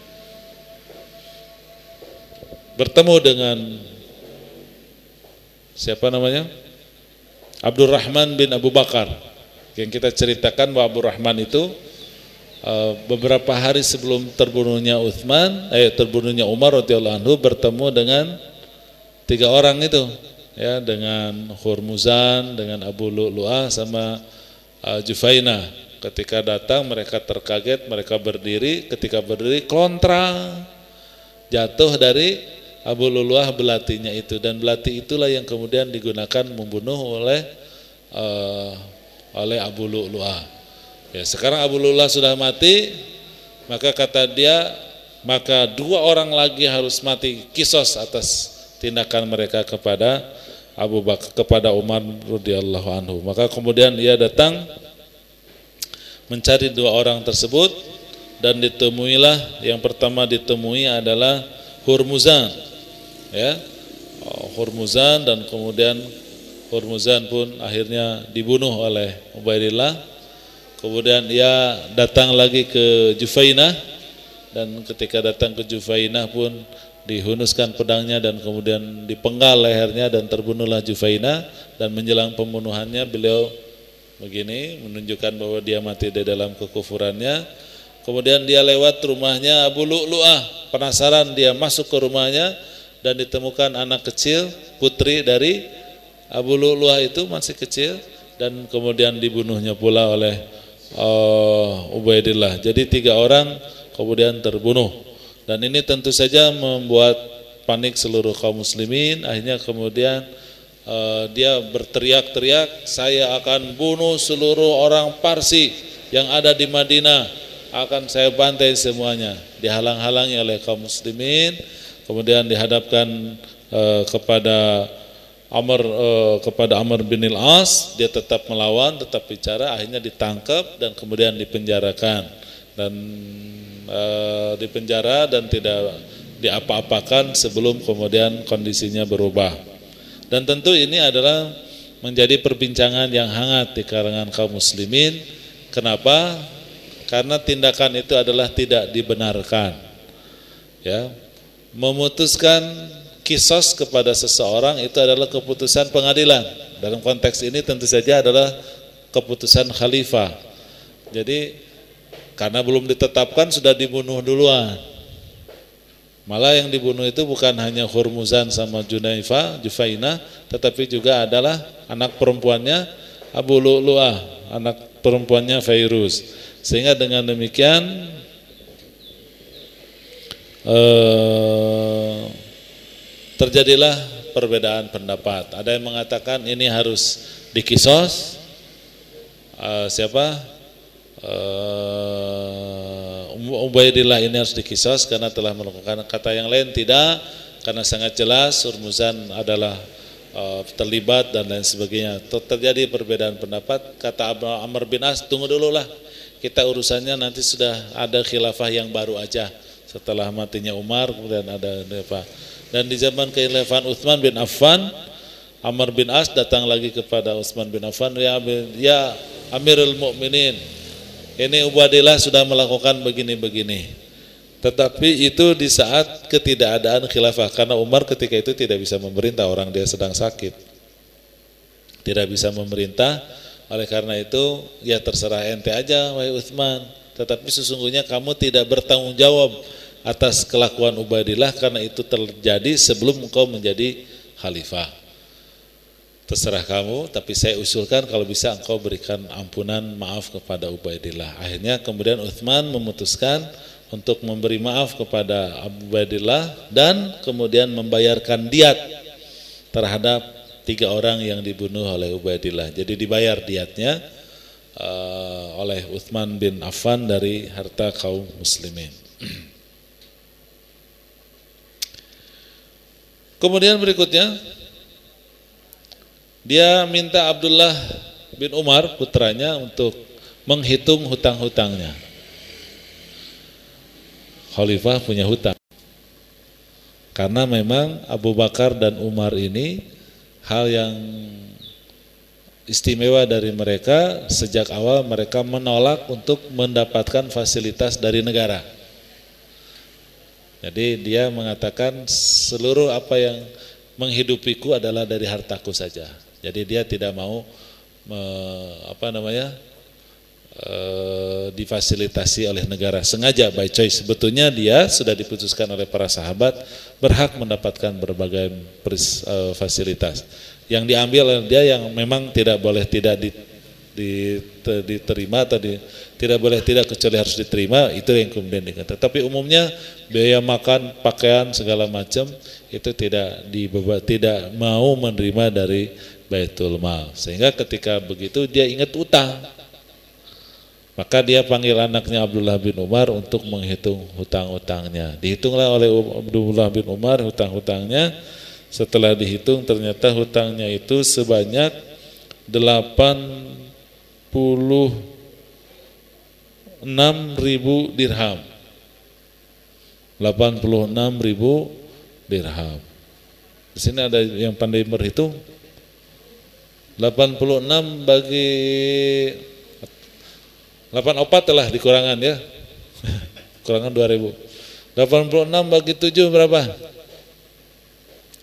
bertemu dengan siapa namanya? Abdurrahman bin Abu Bakar. Yang kita ceritakan bahwa Abdurrahman itu uh, beberapa hari sebelum terbunuhnya Utsman, eh terbunuhnya Umar radhiyallahu anhu bertemu dengan tiga orang itu, ya, dengan Hurmuzan, dengan Abu Lu'lu'ah sama uh, Jufainah. Ketika datang mereka terkaget, mereka berdiri, ketika berdiri kontra, jatuh dari Abu Lu'lu'ah belatinya itu, dan belati itulah yang kemudian digunakan membunuh oleh uh, oleh Abu Lu'lu'ah. Ya, sekarang Abu Lu'lu'ah sudah mati, maka kata dia, maka dua orang lagi harus mati kisos atas tindakan mereka kepada Abu Bakar, kepada Umar radhiyallahu anhu. Maka kemudian ia datang mencari dua orang tersebut dan ditemuilah, yang pertama ditemui adalah Hurmuzan, ya, Hurmuzan, dan kemudian Hurmuzan pun akhirnya dibunuh oleh Ubaidillah. Kemudian ia datang lagi ke Jufainah, dan ketika datang ke Jufainah pun dihunuskan pedangnya dan kemudian dipenggal lehernya dan terbunuhlah Jufainah. Dan menjelang pembunuhannya beliau begini menunjukkan bahwa dia mati di dalam kekufurannya. Kemudian dia lewat rumahnya Abu Lu'lu'ah, penasaran dia masuk ke rumahnya dan ditemukan anak kecil putri dari Abu Lu'lu'ah itu masih kecil dan kemudian dibunuhnya pula oleh uh, Ubaidillah. Jadi tiga orang kemudian terbunuh dan ini tentu saja membuat panik seluruh kaum muslimin. Akhirnya kemudian uh, dia berteriak-teriak, saya akan bunuh seluruh orang Parsi yang ada di Madinah, akan saya bantai semuanya. Dihalang-halangi oleh kaum muslimin, kemudian dihadapkan uh, kepada Amr uh, kepada Amr bin al-As, dia tetap melawan, tetap bicara, akhirnya ditangkap dan kemudian dipenjarakan dan uh, dipenjara dan tidak diapa-apakan sebelum kemudian kondisinya berubah. Dan tentu ini adalah menjadi perbincangan yang hangat di kalangan kaum muslimin. Kenapa? Karena tindakan itu adalah tidak dibenarkan. Ya, memutuskan kisos kepada seseorang itu adalah keputusan pengadilan. Dalam konteks ini tentu saja adalah keputusan khalifah. Jadi karena belum ditetapkan sudah dibunuh duluan. Malah yang dibunuh itu bukan hanya Hurmuzan sama Junaifah, Jufainah, tetapi juga adalah anak perempuannya Abu Lu'lu'ah, anak perempuannya Fairuz. Sehingga dengan demikian eh, terjadilah perbedaan pendapat. Ada yang mengatakan ini harus dikisos. Uh, siapa? Uh, Ubaidillah ini harus dikisos karena telah melakukan. Kata yang lain tidak, karena sangat jelas Hurmuzan adalah uh, terlibat dan lain sebagainya. Terjadi perbedaan pendapat. Kata Amr bin As, tunggu dulu lah, kita urusannya nanti sudah ada khilafah yang baru aja. Setelah matinya Umar kemudian ada apa? Dan di zaman kekhilafan Utsman bin Affan, Amr bin As datang lagi kepada Utsman bin Affan, ya, ya Amirul Mukminin, ini Ubaidillah sudah melakukan begini-begini. Tetapi itu di saat ketidakadaan khilafah, karena Umar ketika itu tidak bisa memerintah, orang dia sedang sakit, tidak bisa memerintah. Oleh karena itu ya terserah ente aja wahai Utsman, tetapi sesungguhnya kamu tidak bertanggung jawab atas kelakuan Ubaidillah karena itu terjadi sebelum engkau menjadi khalifah. Terserah kamu, tapi saya usulkan kalau bisa engkau berikan ampunan maaf kepada Ubaidillah. Akhirnya kemudian Utsman memutuskan untuk memberi maaf kepada Ubaidillah dan kemudian membayarkan diat terhadap tiga orang yang dibunuh oleh Ubaidillah. Jadi dibayar diatnya uh, oleh Utsman bin Affan dari harta kaum muslimin. Kemudian berikutnya dia minta Abdullah bin Umar putranya untuk menghitung hutang-hutangnya. Khalifah punya hutang. Karena memang Abu Bakar dan Umar ini hal yang istimewa dari mereka, sejak awal mereka menolak untuk mendapatkan fasilitas dari negara. Jadi dia mengatakan seluruh apa yang menghidupiku adalah dari hartaku saja. Jadi dia tidak mau me, apa namanya e, difasilitasi oleh negara, sengaja by choice. Sebetulnya dia sudah diputuskan oleh para sahabat berhak mendapatkan berbagai pers, e, fasilitas. Yang diambil oleh dia yang memang tidak boleh tidak di, di, diterima atau di, tidak boleh tidak kecuali harus diterima, itu yang kemudian dikatakan. Tapi umumnya biaya makan, pakaian segala macam itu tidak dibeba, tidak mau menerima dari Baitul Mal. Sehingga ketika begitu dia ingat utang. Maka dia panggil anaknya Abdullah bin Umar untuk menghitung hutang-hutangnya. Dihitunglah oleh Abdullah bin Umar hutang-hutangnya. Setelah dihitung ternyata hutangnya itu sebanyak delapan puluh enam ribu dirham. delapan puluh enam ribu dirham. Di sini ada yang pandai berhitung. delapan puluh enam bagi delapan opat telah dikurangan ya. Kurangan dua ribu. delapan puluh enam bagi tujuh berapa?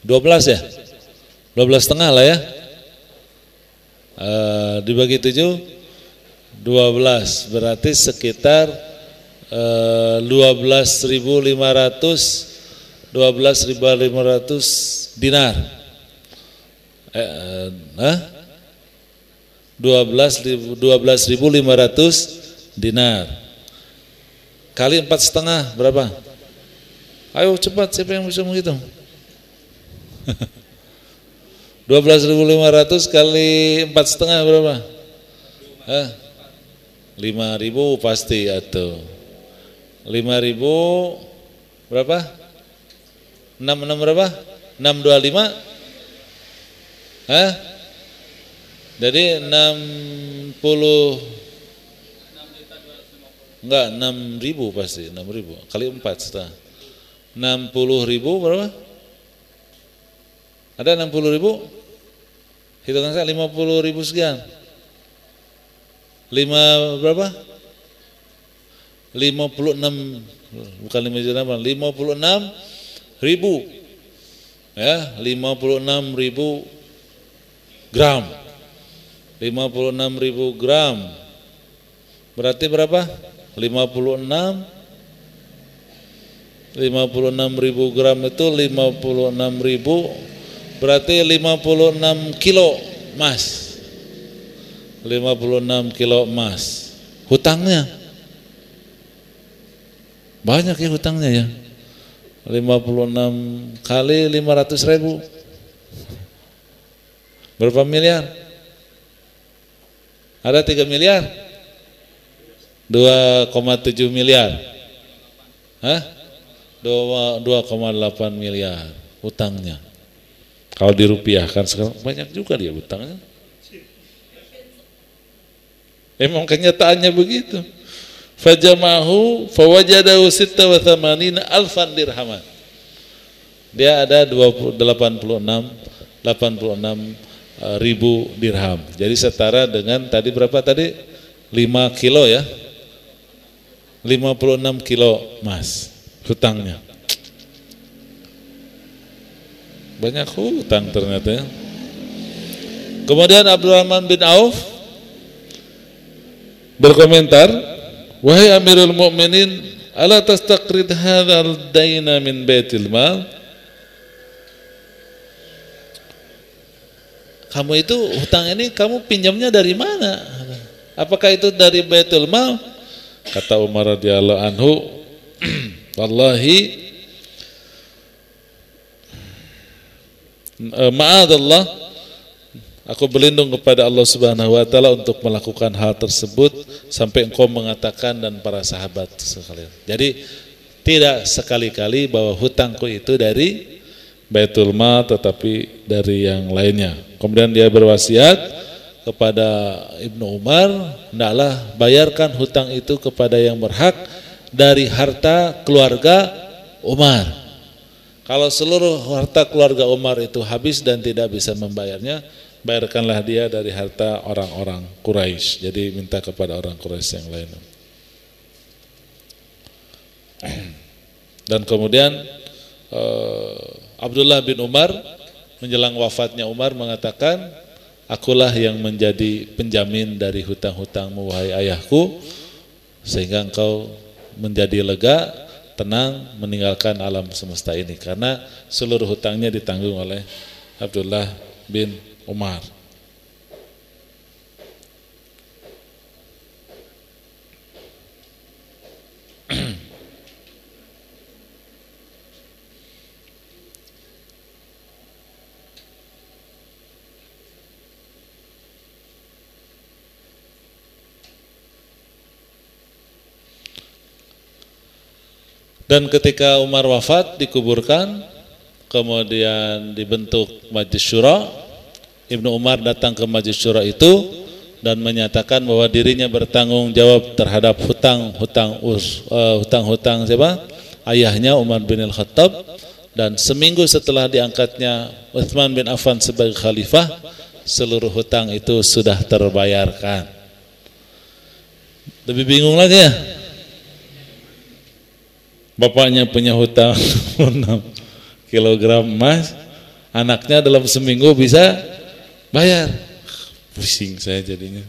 dua belas ya? dua belas setengah lah ya. E, dibagi tujuh, dua belas berarti sekitar e, dua belas ribu lima ratus dua belas ribu lima ratus dinar. Eh, eh, dua belas ribu lima ratus dinar kali empat setengah berapa? Ayo cepat, siapa yang bisa menghitung? dua belas ribu lima ratus kali empat setengah berapa? Eh, lima ribu pasti atau lima ribu berapa? enam enam berapa? enam dua lima? Hah? Jadi enam puluh enggak enam ribu pasti enam ribu kali empat setengah enam puluh ribu berapa? Ada enam puluh ribu? Hitungan saya lima puluh ribu sekian. Lima berapa? Lima puluh enam bukan lima juta apa? Lima puluh enam ribu ya lima puluh enam ribu gram. lima puluh enam ribu gram berarti berapa? lima puluh enam lima puluh enam ribu gram itu lima puluh enam ribu berarti lima puluh enam kilo emas. lima puluh enam kilo emas. Hutangnya banyak ya hutangnya ya. lima puluh enam kali lima ratus ribu berapa miliar? Ada tiga miliar? dua koma tujuh miliar? Hah? dua koma delapan miliar utangnya. Kalau dirupiahkan sekarang banyak juga dia utangnya. Emang kenyataannya begitu. Fajamahu fawajadahu sitta wa thamanina alfan dirhaman. Dia ada delapan puluh enam ribu dirham. Jadi setara dengan tadi berapa tadi? lima kilo ya. lima puluh enam kilo emas hutangnya. Banyak hutang ternyata ya. Kemudian Abdurrahman bin Auf berkomentar, wahai Amirul Mukminin, ala tastaqrid hadzal daina min baitil mal? Kamu itu hutang ini kamu pinjamnya dari mana? Apakah itu dari Baitul Mal? Kata Umar radhiyallahu anhu, wallahi ma'adallah, aku berlindung kepada Allah Subhanahu wa taala untuk melakukan hal tersebut sampai engkau mengatakan dan para sahabat sekalian. Jadi tidak sekali-kali bahwa hutangku itu dari Baitul Mal tetapi dari yang lainnya. Kemudian dia berwasiat kepada Ibnu Umar, hendaklah bayarkan hutang itu kepada yang berhak dari harta keluarga Umar. Kalau seluruh harta keluarga Umar itu habis dan tidak bisa membayarnya, bayarkanlah dia dari harta orang-orang Quraisy. Jadi minta kepada orang Quraisy yang lain. Dan kemudian uh, Abdullah bin Umar menjelang wafatnya Umar mengatakan, akulah yang menjadi penjamin dari hutang-hutangmu wahai ayahku, sehingga engkau menjadi lega, tenang meninggalkan alam semesta ini, karena seluruh hutangnya ditanggung oleh Abdullah bin Umar. Dan ketika Umar wafat dikuburkan, kemudian dibentuk Majlis Syura. Ibnu Umar datang ke Majlis Syura itu dan menyatakan bahwa dirinya bertanggung jawab terhadap hutang-hutang uh, hutang-hutang siapa? Ayahnya Umar bin Al-Khattab. Dan seminggu setelah diangkatnya Utsman bin Affan sebagai khalifah, seluruh hutang itu sudah terbayarkan. Lebih bingung lagi ya? Bapaknya punya hutang enam kilogram emas, anaknya dalam seminggu bisa bayar. Pusing saya jadinya.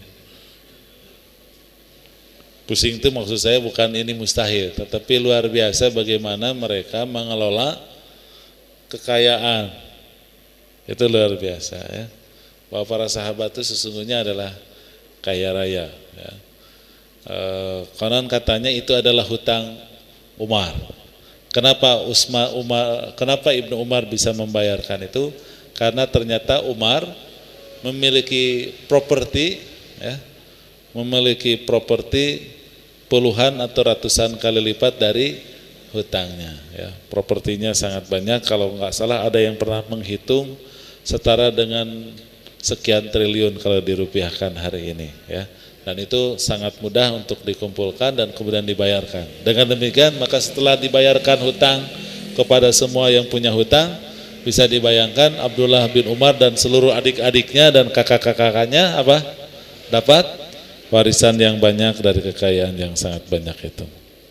Pusing itu maksud saya bukan ini mustahil, tetapi luar biasa bagaimana mereka mengelola kekayaan. Itu luar biasa ya. Bahwa para sahabat itu sesungguhnya adalah kaya raya ya. E, konon katanya itu adalah hutang Umar. Kenapa Usma, Umar, kenapa Ibnu Umar bisa membayarkan itu? Karena ternyata Umar memiliki properti ya, memiliki properti puluhan atau ratusan kali lipat dari hutangnya ya. Propertinya sangat banyak, kalau nggak salah ada yang pernah menghitung setara dengan sekian triliun kalau dirupiahkan hari ini ya. Dan itu sangat mudah untuk dikumpulkan dan kemudian dibayarkan. Dengan demikian maka setelah dibayarkan hutang kepada semua yang punya hutang, bisa dibayangkan Abdullah bin Umar dan seluruh adik-adiknya dan kakak-kakaknya apa? Dapat warisan yang banyak dari kekayaan yang sangat banyak itu.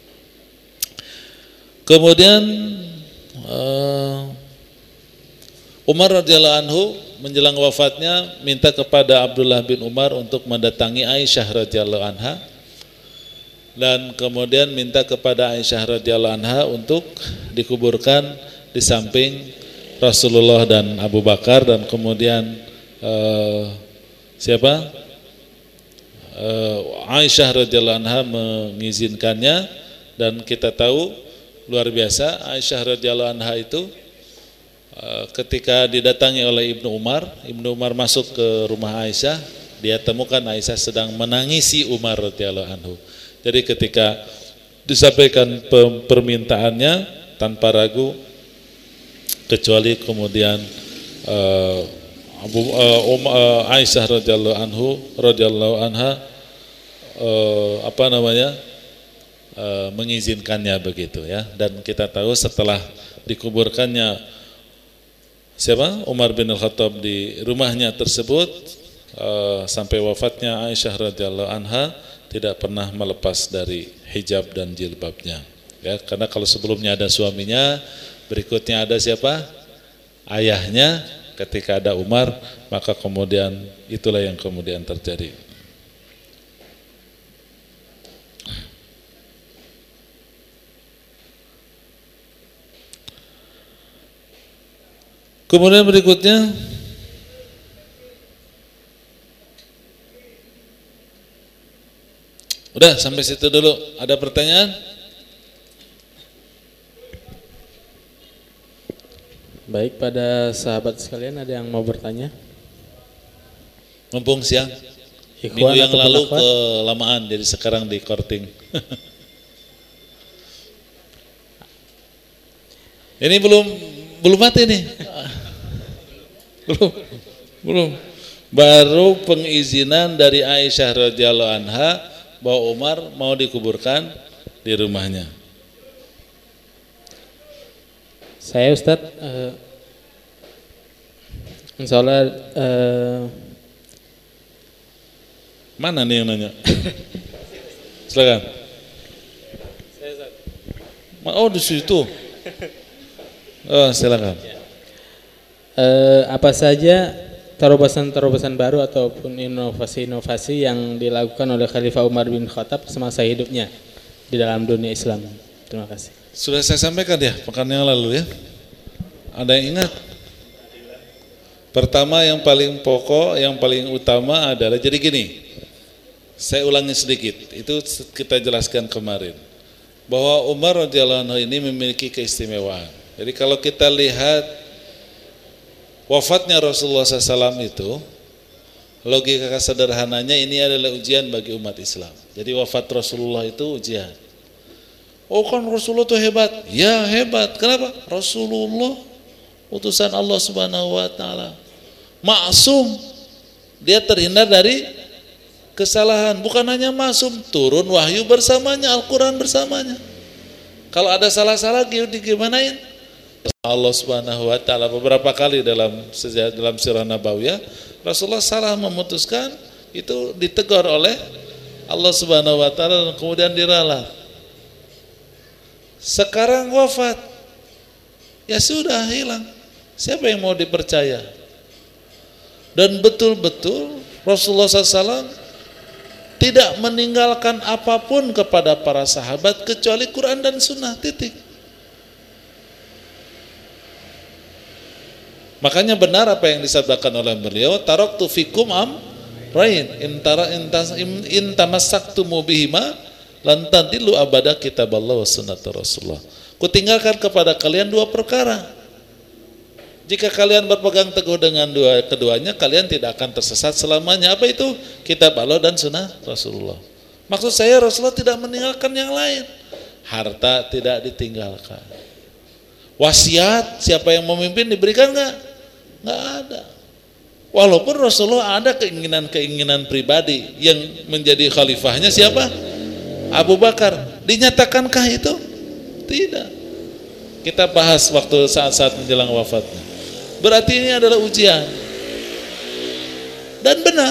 Kemudian uh, Umar radhiyallahu anhu menjelang wafatnya minta kepada Abdullah bin Umar untuk mendatangi Aisyah radhiyallahu anha, dan kemudian minta kepada Aisyah radhiyallahu anha untuk dikuburkan di samping Rasulullah dan Abu Bakar, dan kemudian uh, siapa? Uh, Aisyah radhiyallahu anha mengizinkannya, dan kita tahu luar biasa Aisyah radhiyallahu anha itu uh, ketika didatangi oleh Ibnu Umar, Ibnu Umar masuk ke rumah Aisyah, dia temukan Aisyah sedang menangisi Umar radhiyallahu anhu. Jadi ketika disampaikan permintaannya tanpa ragu, kecuali kemudian uh, Abu uh, um, uh, Aisyah radhiyallahu anhu radhiyallahu anha uh, apa namanya uh, mengizinkannya begitu ya. Dan kita tahu setelah dikuburkannya siapa Umar bin Al-Khattab di rumahnya tersebut uh, sampai wafatnya Aisyah radhiyallahu anha tidak pernah melepas dari hijab dan jilbabnya ya. Karena kalau sebelumnya ada suaminya, berikutnya ada siapa? Ayahnya. Ketika ada Umar, maka kemudian itulah yang kemudian terjadi. Kemudian berikutnya udah sampai situ dulu. Ada pertanyaan? Baik, pada sahabat sekalian ada yang mau bertanya? Mumpung siang. Ikhwan Minggu yang lalu akhwat? kelamaan, jadi sekarang di korting. Ini belum belum mati nih. belum belum. Baru pengizinan dari Aisyah radhiyallahu anha bahwa Umar mau dikuburkan di rumahnya. Saya Ustadz, uh, insya Allah uh, mana nih yang nanya? Silakan. Oh di situ. Oh silakan. Uh, apa saja terobosan-terobosan baru ataupun inovasi-inovasi yang dilakukan oleh Khalifah Umar bin Khattab semasa hidupnya di dalam dunia Islam? Terima kasih. Sudah saya sampaikan ya pekan yang lalu ya. Ada yang ingat? Pertama yang paling pokok, yang paling utama adalah jadi gini. Saya ulangi sedikit. Itu kita jelaskan kemarin. Bahwa Umar radhiyallahu anhu ini memiliki keistimewaan. Jadi kalau kita lihat wafatnya Rasulullah shallallahu alaihi wasallam itu, logika sederhananya ini adalah ujian bagi umat Islam. Jadi wafat Rasulullah itu ujian. Oh kan Rasulullah itu hebat. Ya hebat. Kenapa? Rasulullah utusan Allah Subhanahu wa taala. Maksum. Dia terhindar dari kesalahan. Bukan hanya maksum, turun wahyu bersamanya, Al-Qur'an bersamanya. Kalau ada salah-salah gimanain? Allah Subhanahu wa taala beberapa kali dalam dalam sirah nabawiyah Rasulullah salah memutuskan, itu ditegur oleh Allah Subhanahu wa taala dan kemudian diralat. Sekarang wafat, ya sudah hilang. Siapa yang mau dipercaya? Dan betul-betul Rasulullah shallallahu alaihi wasallam tidak meninggalkan apapun kepada para sahabat kecuali Quran dan Sunnah, titik. Makanya benar apa yang disabdakan oleh beliau, taraktu fikum amrayn intara intas intamassaktumu bihima lan tadillu abada kitaballah wa sunnata Rasulullah. Kutinggalkan kepada kalian dua perkara. Jika kalian berpegang teguh dengan dua keduanya, kalian tidak akan tersesat selamanya. Apa itu? Kitab Allah dan sunnah Rasulullah. Maksud saya Rasulullah tidak meninggalkan yang lain. Harta tidak ditinggalkan. Wasiat siapa yang memimpin diberikan nggak? Nggak ada. Walaupun Rasulullah ada keinginan-keinginan pribadi yang menjadi khalifahnya siapa? Abu Bakar. Dinyatakankah itu? Tidak. Kita bahas waktu saat-saat menjelang wafatnya. Berarti ini adalah ujian. Dan benar.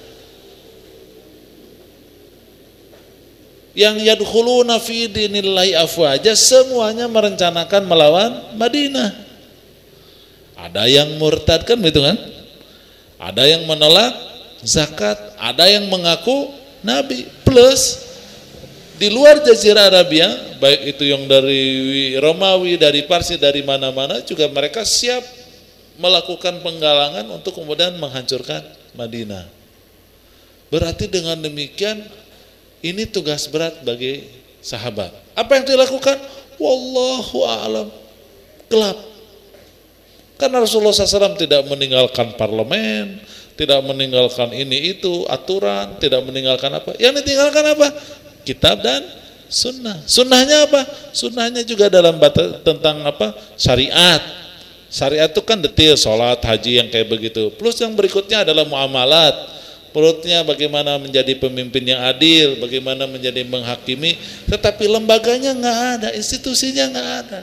Yang yadkhuluna fi dinillahi afwaja semuanya merencanakan melawan Madinah. Ada yang murtad kan begitu kan? Ada yang menolak zakat, ada yang mengaku nabi, plus di luar Jazirah Arabia, baik itu yang dari Romawi, dari Parsi, dari mana-mana juga mereka siap melakukan penggalangan untuk kemudian menghancurkan Madinah. Berarti dengan demikian ini tugas berat bagi sahabat. Apa yang dilakukan? Wallahu a'lam. Gelap. Karena Rasulullah shallallahu alaihi wasallam tidak meninggalkan parlemen, tidak meninggalkan ini itu aturan, tidak meninggalkan apa. Yang ditinggalkan apa? Kitab dan sunnah. Sunnahnya apa? Sunnahnya juga dalam batas tentang apa? Syariat. Syariat itu kan detail, sholat, haji yang kayak begitu. Plus yang berikutnya adalah muamalat. Perutnya bagaimana menjadi pemimpin yang adil, bagaimana menjadi menghakimi. Tetapi lembaganya nggak ada, institusinya nggak ada.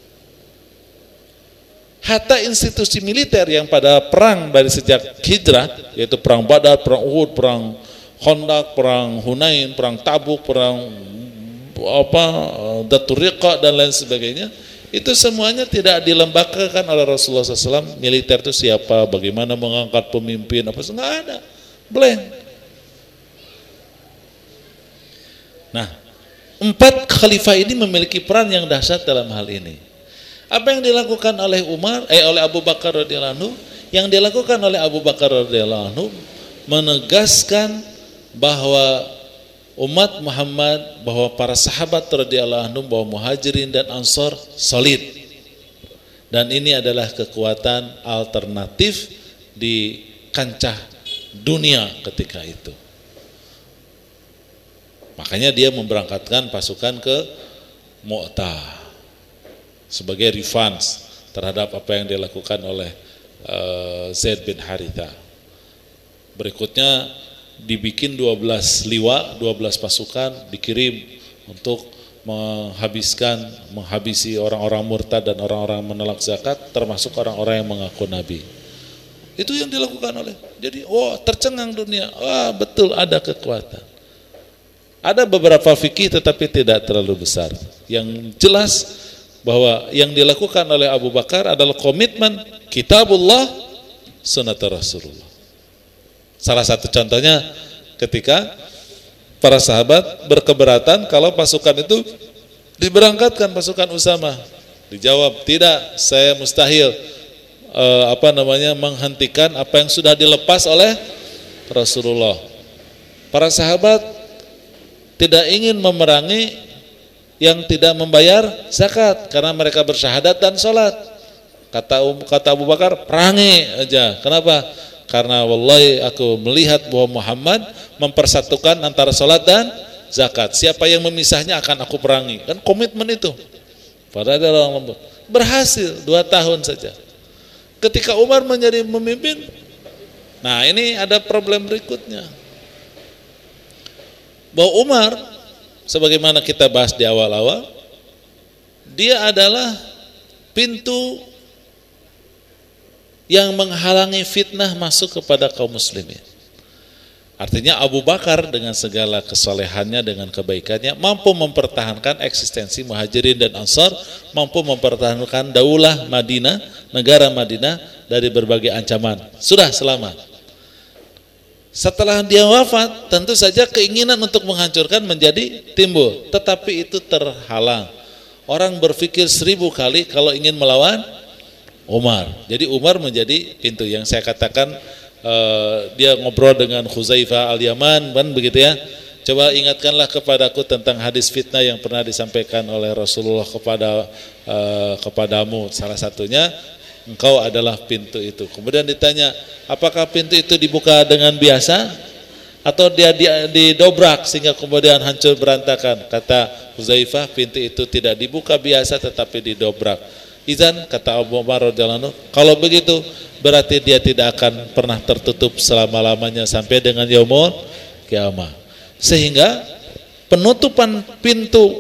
Hatta institusi militer yang pada perang dari sejak hijrah, yaitu perang Badar, perang Uhud, perang Khandaq, perang Hunain, perang Tabuk, perang apa Dhatur Riqa dan lain sebagainya, itu semuanya tidak dilembagakan oleh Rasulullah shallallahu alaihi wasallam. Militer itu siapa, bagaimana mengangkat pemimpin, apa nggak ada, blank. Nah, empat khalifah ini memiliki peran yang dahsyat dalam hal ini. Apa yang dilakukan oleh Umar, eh oleh Abu Bakar radhiyallahu anhu, yang dilakukan oleh Abu Bakar radhiyallahu anhu menegaskan bahwa umat Muhammad, bahwa para sahabat radhiyallahu anhum, bahwa muhajirin dan ansor solid. Dan ini adalah kekuatan alternatif di kancah dunia ketika itu. Makanya dia memberangkatkan pasukan ke Mu'tah sebagai revenge terhadap apa yang dilakukan oleh uh, Zaid bin Haritha. Berikutnya dibikin dua belas liwa, dua belas pasukan dikirim untuk menghabiskan menghabisi orang-orang murtad dan orang-orang menolak zakat, termasuk orang-orang yang mengaku nabi. Itu yang dilakukan oleh. Jadi, oh tercengang dunia. Wah, betul ada kekuatan. Ada beberapa fikih tetapi tidak terlalu besar. Yang jelas bahwa yang dilakukan oleh Abu Bakar adalah komitmen kitabullah, sunnah Rasulullah. Salah satu contohnya ketika para sahabat berkeberatan kalau pasukan itu diberangkatkan pasukan Usama. Dijawab, tidak, saya mustahil eh, apa namanya menghentikan apa yang sudah dilepas oleh Rasulullah. Para sahabat tidak ingin memerangi yang tidak membayar zakat karena mereka bersyahadat dan sholat. Kata kata Abu Bakar, perangi aja. Kenapa? Karena wallahi aku melihat bahwa Muhammad mempersatukan antara sholat dan zakat. Siapa yang memisahnya akan aku perangi. Kan komitmen itu. Padahal ada orang lembut. Berhasil dua tahun saja. Ketika Umar menjadi pemimpin, nah ini ada problem berikutnya. Bahwa Umar, sebagaimana kita bahas di awal-awal, dia adalah pintu yang menghalangi fitnah masuk kepada kaum muslimin. Artinya Abu Bakar dengan segala kesolehannya, dengan kebaikannya, mampu mempertahankan eksistensi Muhajirin dan Ansar, mampu mempertahankan daulah Madinah, negara Madinah dari berbagai ancaman. Sudah selamat. Setelah dia wafat, tentu saja keinginan untuk menghancurkan menjadi timbul, tetapi itu terhalang. Orang berpikir seribu kali kalau ingin melawan Umar. Jadi Umar menjadi pintu yang saya katakan. Uh, dia ngobrol dengan Khuzaifah al-Yaman, kan begitu ya. Coba ingatkanlah kepadaku tentang hadis fitnah yang pernah disampaikan oleh Rasulullah kepada uh, kepadamu. Salah satunya, engkau adalah pintu itu. Kemudian ditanya, apakah pintu itu dibuka dengan biasa atau dia didobrak sehingga kemudian hancur berantakan? Kata Khuzaifah, pintu itu tidak dibuka biasa tetapi didobrak. Izan, kata Abu Bakar radhiyallahu anhu, kalau begitu berarti dia tidak akan pernah tertutup selama-lamanya sampai dengan yaumul kiamah. Sehingga penutupan pintu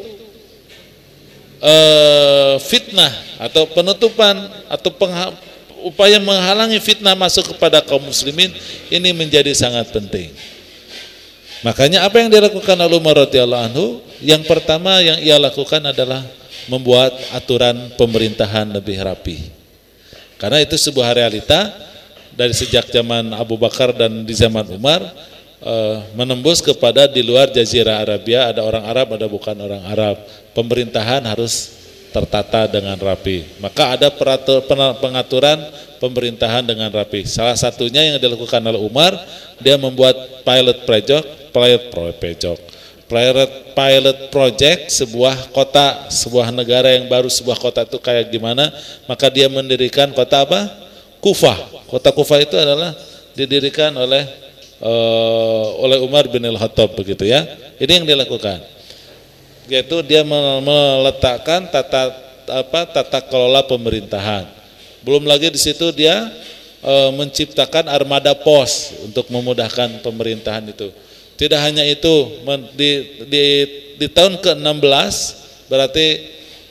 uh, fitnah atau penutupan atau pengha, upaya menghalangi fitnah masuk kepada kaum muslimin ini menjadi sangat penting. Makanya apa yang dilakukan oleh Umar radhiyallahu anhu, yang pertama yang ia lakukan adalah membuat aturan pemerintahan lebih rapi. Karena itu sebuah realita dari sejak zaman Abu Bakar dan di zaman Umar, eh, menembus kepada di luar Jazirah Arabia, ada orang Arab, ada bukan orang Arab. Pemerintahan harus tertata dengan rapi. Maka ada peratur, pengaturan pemerintahan dengan rapi. Salah satunya yang dilakukan oleh Umar, dia membuat pilot project, pilot project, pilot pilot project sebuah kota, sebuah negara yang baru, sebuah kota itu kayak gimana? Maka dia mendirikan kota apa? Kufah. Kota Kufah itu adalah didirikan oleh uh, oleh Umar bin Al-Khattab begitu ya. Ini yang dilakukan. Yaitu dia meletakkan tata apa tata kelola pemerintahan. Belum lagi di situ dia uh, menciptakan armada pos untuk memudahkan pemerintahan itu. Tidak hanya itu, di, di, di tahun ke enam belas berarti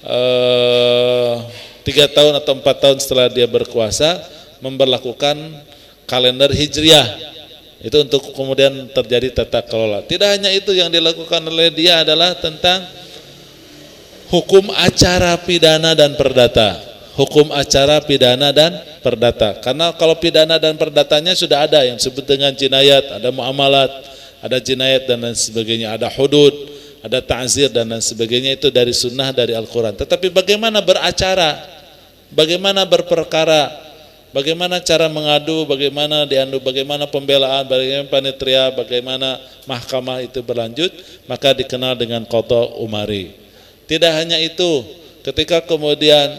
eh, tiga tahun atau empat tahun setelah dia berkuasa, memberlakukan kalender Hijriah. Itu untuk kemudian terjadi tata kelola. Tidak hanya itu, yang dilakukan oleh dia adalah tentang hukum acara pidana dan perdata. Hukum acara pidana dan perdata. Karena kalau pidana dan perdatanya sudah ada yang disebut dengan jinayat, ada muamalat, ada jinayat dan lain sebagainya, ada hudud, ada ta'zir dan lain sebagainya, itu dari sunnah, dari Al-Quran. Tetapi bagaimana beracara, bagaimana berperkara, bagaimana cara mengadu, bagaimana diandu, bagaimana pembelaan, bagaimana panitia, bagaimana mahkamah itu berlanjut, maka dikenal dengan qadha umari. Tidak hanya itu, ketika kemudian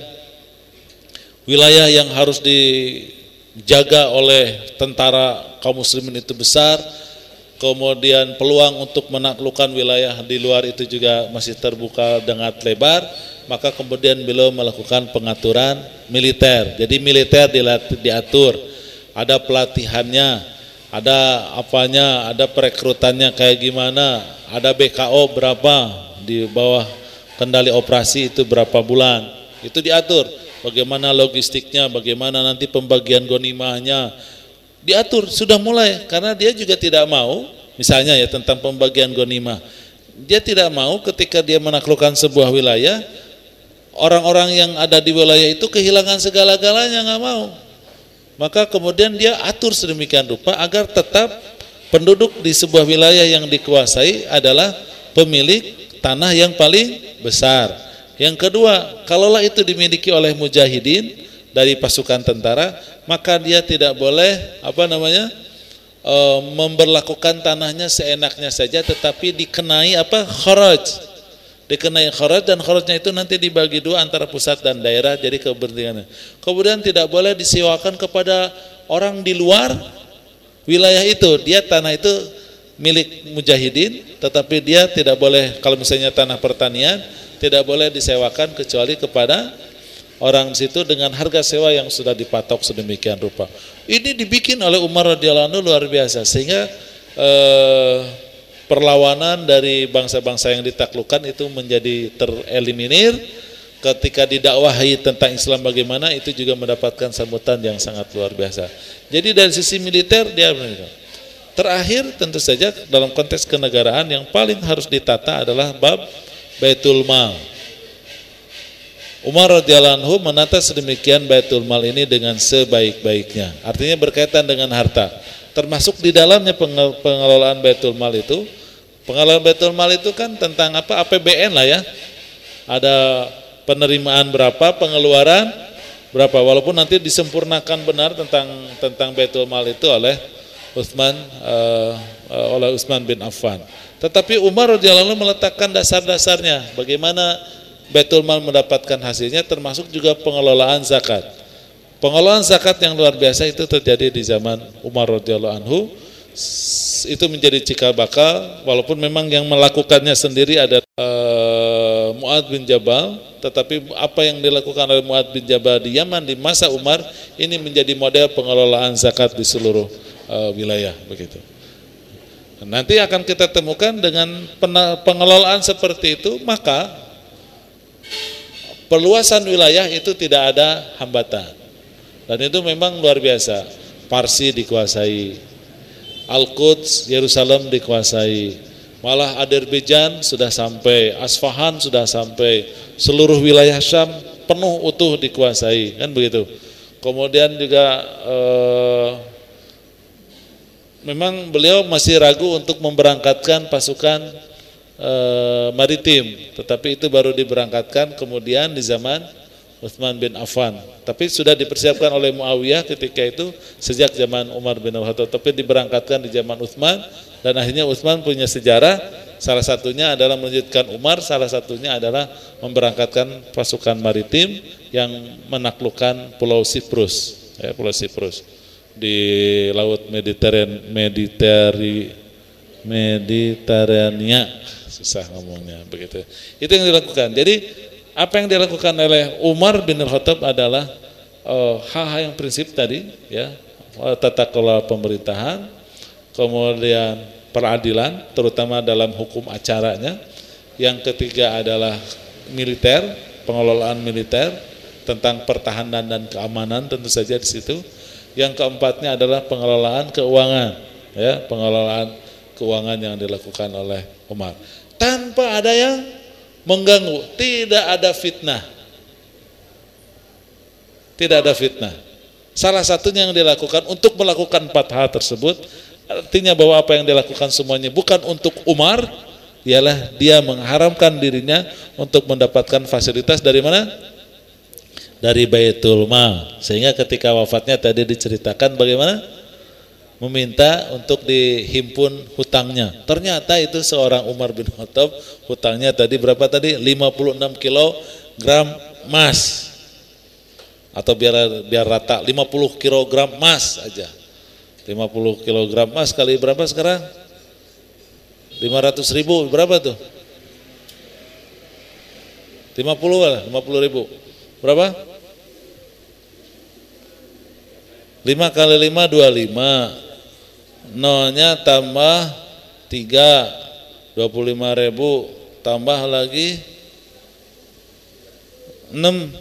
wilayah yang harus dijaga oleh tentara kaum muslimin itu besar, kemudian peluang untuk menaklukkan wilayah di luar itu juga masih terbuka dengan lebar, maka kemudian beliau melakukan pengaturan militer. Jadi militer diatur, ada pelatihannya, ada apanya, ada perekrutannya kayak gimana, ada B K O berapa, di bawah kendali operasi itu berapa bulan, itu diatur. Bagaimana logistiknya, bagaimana nanti pembagian ghanimahnya, diatur, sudah mulai. Karena dia juga tidak mau, misalnya ya tentang pembagian ghanimah, dia tidak mau ketika dia menaklukkan sebuah wilayah, orang-orang yang ada di wilayah itu kehilangan segala-galanya, nggak mau. Maka kemudian dia atur sedemikian rupa agar tetap penduduk di sebuah wilayah yang dikuasai adalah pemilik tanah yang paling besar. Yang kedua, kalaulah itu dimiliki oleh mujahidin dari pasukan tentara, maka dia tidak boleh apa namanya e, memberlakukan tanahnya seenaknya saja, tetapi dikenai apa kharaj, dikenai kharaj, dan kharajnya itu nanti dibagi dua antara pusat dan daerah, jadi kepentingannya. Kemudian tidak boleh disewakan kepada orang di luar wilayah itu. Dia tanah itu milik mujahidin, tetapi dia tidak boleh, kalau misalnya tanah pertanian, tidak boleh disewakan kecuali kepada orang situ dengan harga sewa yang sudah dipatok sedemikian rupa. Ini dibikin oleh Umar radhiyallahu anhu luar biasa, sehingga eh, perlawanan dari bangsa-bangsa yang ditaklukkan itu menjadi tereliminir. Ketika didakwahi tentang Islam bagaimana, itu juga mendapatkan sambutan yang sangat luar biasa. Jadi dari sisi militer dia benar. Terakhir tentu saja dalam konteks kenegaraan yang paling harus ditata adalah bab Baitul Mal. Umar radhiyallahu anhu menata sedemikian Baitul Mal ini dengan sebaik-baiknya. Artinya berkaitan dengan harta. Termasuk di dalamnya pengelolaan Baitul Mal itu. Pengelolaan Baitul Mal itu kan tentang apa? A P B N lah ya. Ada penerimaan berapa, pengeluaran berapa. Walaupun nanti disempurnakan benar tentang tentang Baitul Mal itu oleh Utsman uh, uh, oleh Utsman bin Affan. Tetapi Umar radhiyallahu anhu meletakkan dasar-dasarnya bagaimana Baitul Mal mendapatkan hasilnya, termasuk juga pengelolaan zakat. Pengelolaan zakat yang luar biasa itu terjadi di zaman Umar radhiyallahu anhu. Itu menjadi cikal bakal, walaupun memang yang melakukannya sendiri ada uh, Mu'adz bin Jabal, tetapi apa yang dilakukan oleh Mu'adz bin Jabal di Yaman di masa Umar ini menjadi model pengelolaan zakat di seluruh uh, wilayah begitu. Nanti akan kita temukan dengan pengelolaan seperti itu, maka perluasan wilayah itu tidak ada hambatan. Dan itu memang luar biasa. Parsi dikuasai, Al-Quds, Yerusalem dikuasai, malah Azerbaijan sudah sampai, Asfahan sudah sampai, seluruh wilayah Syam penuh utuh dikuasai, kan begitu. Kemudian juga eh, memang beliau masih ragu untuk memberangkatkan pasukan eh, maritim, tetapi itu baru diberangkatkan kemudian di zaman Utsman bin Affan. Tapi sudah dipersiapkan oleh Muawiyah ketika itu sejak zaman Umar bin Khattab, tapi diberangkatkan di zaman Utsman, dan akhirnya Utsman punya sejarah, salah satunya adalah melanjutkan Umar, salah satunya adalah memberangkatkan pasukan maritim yang menaklukkan Pulau Siprus, ya, Pulau Siprus di Laut Mediterania, Mediteri, Mediterania, susah ngomongnya begitu. Itu yang dilakukan. Jadi apa yang dilakukan oleh Umar bin Khattab adalah uh, hal-hal yang prinsip tadi, ya, tata kelola pemerintahan, kemudian peradilan, terutama dalam hukum acaranya. Yang ketiga adalah militer, pengelolaan militer tentang pertahanan dan keamanan tentu saja di situ. Yang keempatnya adalah pengelolaan keuangan, ya, pengelolaan keuangan yang dilakukan oleh Umar tanpa ada yang mengganggu, tidak ada fitnah, tidak ada fitnah. Salah satunya yang dilakukan untuk melakukan empat hal tersebut, artinya bahwa apa yang dilakukan semuanya bukan untuk Umar, ialah dia mengharamkan dirinya untuk mendapatkan fasilitas dari mana? Dari Baitul Mal. Sehingga ketika wafatnya tadi diceritakan bagaimana meminta untuk dihimpun hutangnya. Ternyata itu seorang Umar bin Khattab, hutangnya tadi berapa tadi? lima puluh enam kilogram emas. Atau biar biar rata lima puluh kilogram emas aja. lima puluh kilogram emas kali berapa sekarang? lima ratus ribu, berapa tuh? lima puluh lah, lima puluh ribu. Berapa? lima kali lima, dua puluh lima. Nolnya tambah tiga, dua puluh lima ribu, tambah lagi enam,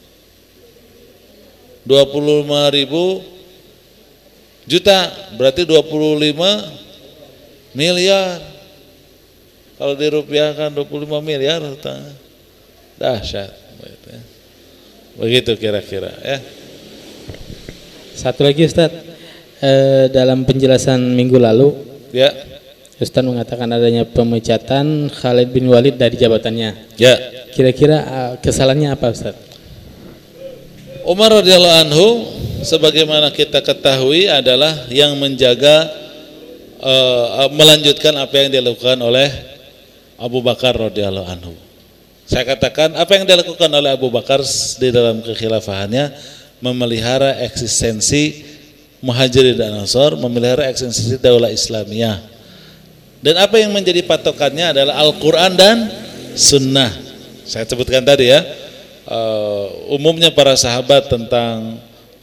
dua puluh lima ribu juta, berarti dua puluh lima miliar. Kalau dirupiahkan dua puluh lima miliar hutangnya, dahsyat. Begitu kira-kira, ya. Satu lagi Ustadz, eh, dalam penjelasan minggu lalu, ya, Ustadz mengatakan adanya pemecatan Khalid bin Walid dari jabatannya. Ya. Kira-kira uh, kesalahannya apa Ustadz? Umar radhiyallahu anhu sebagaimana kita ketahui adalah yang menjaga uh, melanjutkan apa yang dilakukan oleh Abu Bakar radhiyallahu anhu. Saya katakan apa yang dilakukan oleh Abu Bakar di dalam kekhilafahannya, memelihara eksistensi Muhajirin dan Ansor, memelihara eksistensi daulah Islamiyah. Dan apa yang menjadi patokannya adalah Al-Quran dan Sunnah. Saya sebutkan tadi ya, uh, umumnya para sahabat tentang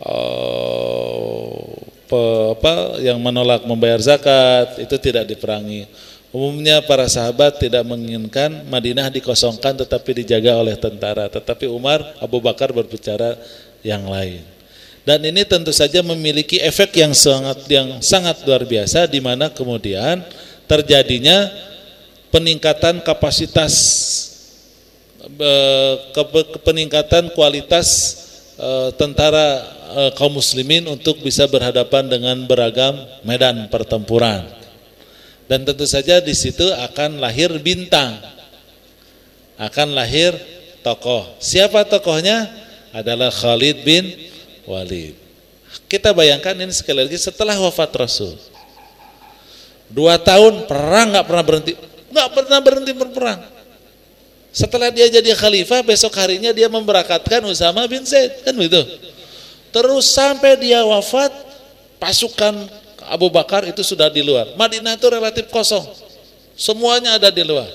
uh, pe, apa, yang menolak membayar zakat itu tidak diperangi. Umumnya para sahabat tidak menginginkan Madinah dikosongkan tetapi dijaga oleh tentara. Tetapi Umar, Abu Bakar berbicara yang lain. Dan ini tentu saja memiliki efek yang sangat yang sangat luar biasa, di mana kemudian terjadinya peningkatan kapasitas, peningkatan kualitas tentara kaum muslimin untuk bisa berhadapan dengan beragam medan pertempuran. Dan tentu saja di situ akan lahir bintang, akan lahir tokoh. Siapa tokohnya? Adalah Khalid bin Walid. Kita bayangkan ini sekali lagi setelah wafat Rasul, dua tahun perang nggak pernah berhenti, nggak pernah berhenti berperang. Setelah dia jadi khalifah, besok harinya dia memberakatkan Usama bin Zaid, kan begitu. Terus sampai dia wafat, pasukan Abu Bakar itu sudah di luar. Madinah itu relatif kosong, semuanya ada di luar.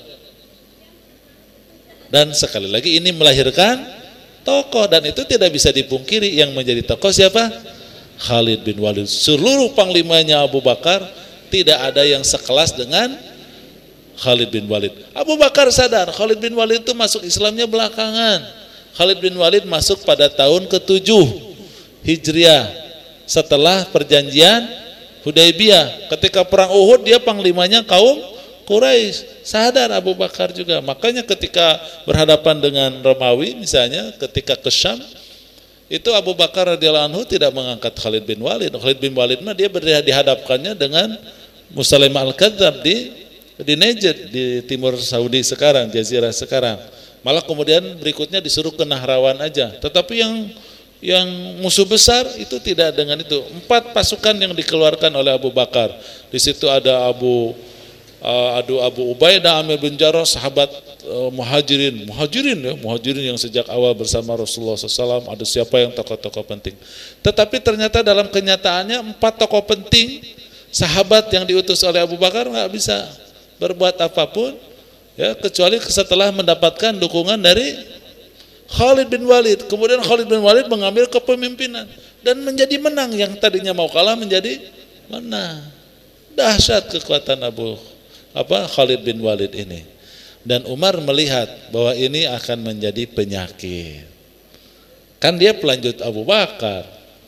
Dan sekali lagi ini melahirkan tokoh, dan itu tidak bisa dipungkiri yang menjadi tokoh siapa? Khalid bin Walid. Seluruh panglimanya Abu Bakar tidak ada yang sekelas dengan Khalid bin Walid. Abu Bakar sadar Khalid bin Walid itu masuk Islamnya belakangan. Khalid bin Walid masuk pada tahun ketujuh Hijriah setelah perjanjian Hudaybiyah. Ketika perang Uhud dia panglimanya kaum Quraisy. Sadar Abu Bakar juga. Makanya ketika berhadapan dengan Romawi misalnya, ketika ke Syam, itu Abu Bakar radhiyallahu anhu tidak mengangkat Khalid bin Walid. Khalid bin Walid mah dia dihadapkannya dengan Musailimah al-Kadzdzab di di Najd, di timur Saudi sekarang, Jazirah sekarang. Malah kemudian berikutnya disuruh ke Nahrawan aja. Tetapi yang yang musuh besar itu tidak dengan itu. Empat pasukan yang dikeluarkan oleh Abu Bakar. Di situ ada Abu Uh, Abu Abu Ubaidah Amir bin Jarrah, sahabat uh, muhajirin, muhajirin ya, muhajirin yang sejak awal bersama Rasulullah shallallahu alaihi wasallam. Ada siapa yang tokoh-tokoh penting. Tetapi ternyata dalam kenyataannya empat tokoh penting sahabat yang diutus oleh Abu Bakar nggak bisa berbuat apapun, ya, kecuali setelah mendapatkan dukungan dari Khalid bin Walid. Kemudian Khalid bin Walid mengambil kepemimpinan dan menjadi menang, yang tadinya mau kalah menjadi menang. Dahsyat kekuatan Abu apa Khalid bin Walid ini. Dan Umar melihat bahwa ini akan menjadi penyakit. Kan dia pelanjut Abu Bakar.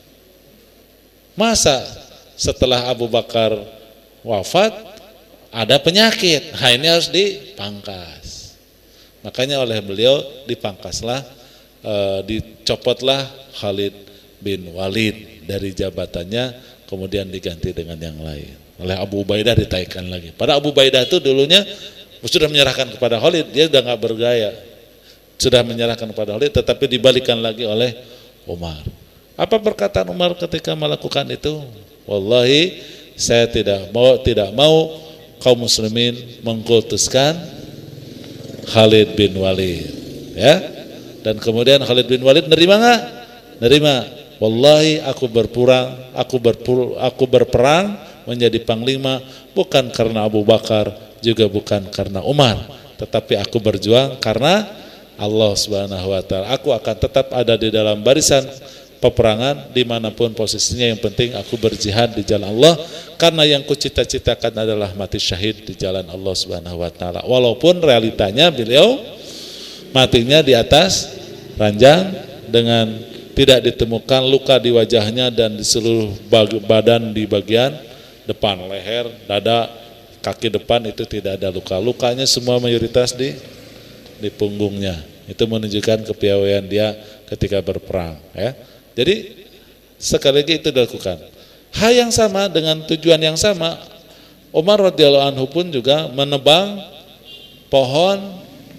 Masa setelah Abu Bakar wafat ada penyakit? Nah, ini harus dipangkas. Makanya oleh beliau dipangkaslah, e, dicopotlah Khalid bin Walid dari jabatannya, kemudian diganti dengan yang lain. Oleh Abu Ubaidah ditaikkan lagi. Pada Abu Ubaidah itu dulunya sudah menyerahkan kepada Khalid, dia sudah nggak bergaya, sudah menyerahkan kepada Khalid, tetapi dibalikan lagi oleh Umar. Apa perkataan Umar ketika melakukan itu? Wallahi saya tidak mau tidak mau kaum muslimin mengkultuskan Khalid bin Walid, ya. Dan kemudian Khalid bin Walid nerima nggak? Nerima. Wallahi aku berperang, aku berpul, aku berperang menjadi panglima bukan karena Abu Bakar, juga bukan karena Umar, tetapi aku berjuang karena Allah Subhanahu wa taala. Aku akan tetap ada di dalam barisan peperangan dimanapun posisinya, yang penting aku berjihad di jalan Allah, karena yang kucita-citakan adalah mati syahid di jalan Allah Subhanahu wa taala. Walaupun realitanya beliau matinya di atas ranjang dengan tidak ditemukan luka di wajahnya dan di seluruh badan, di bagian depan, leher, dada, kaki depan itu tidak ada luka. Lukanya semua mayoritas di di punggungnya. Itu menunjukkan kepiawaian dia ketika berperang, ya. Jadi sekali lagi itu dilakukan. Hal yang sama dengan tujuan yang sama, Umar radhiyallahu anhu pun juga menebang pohon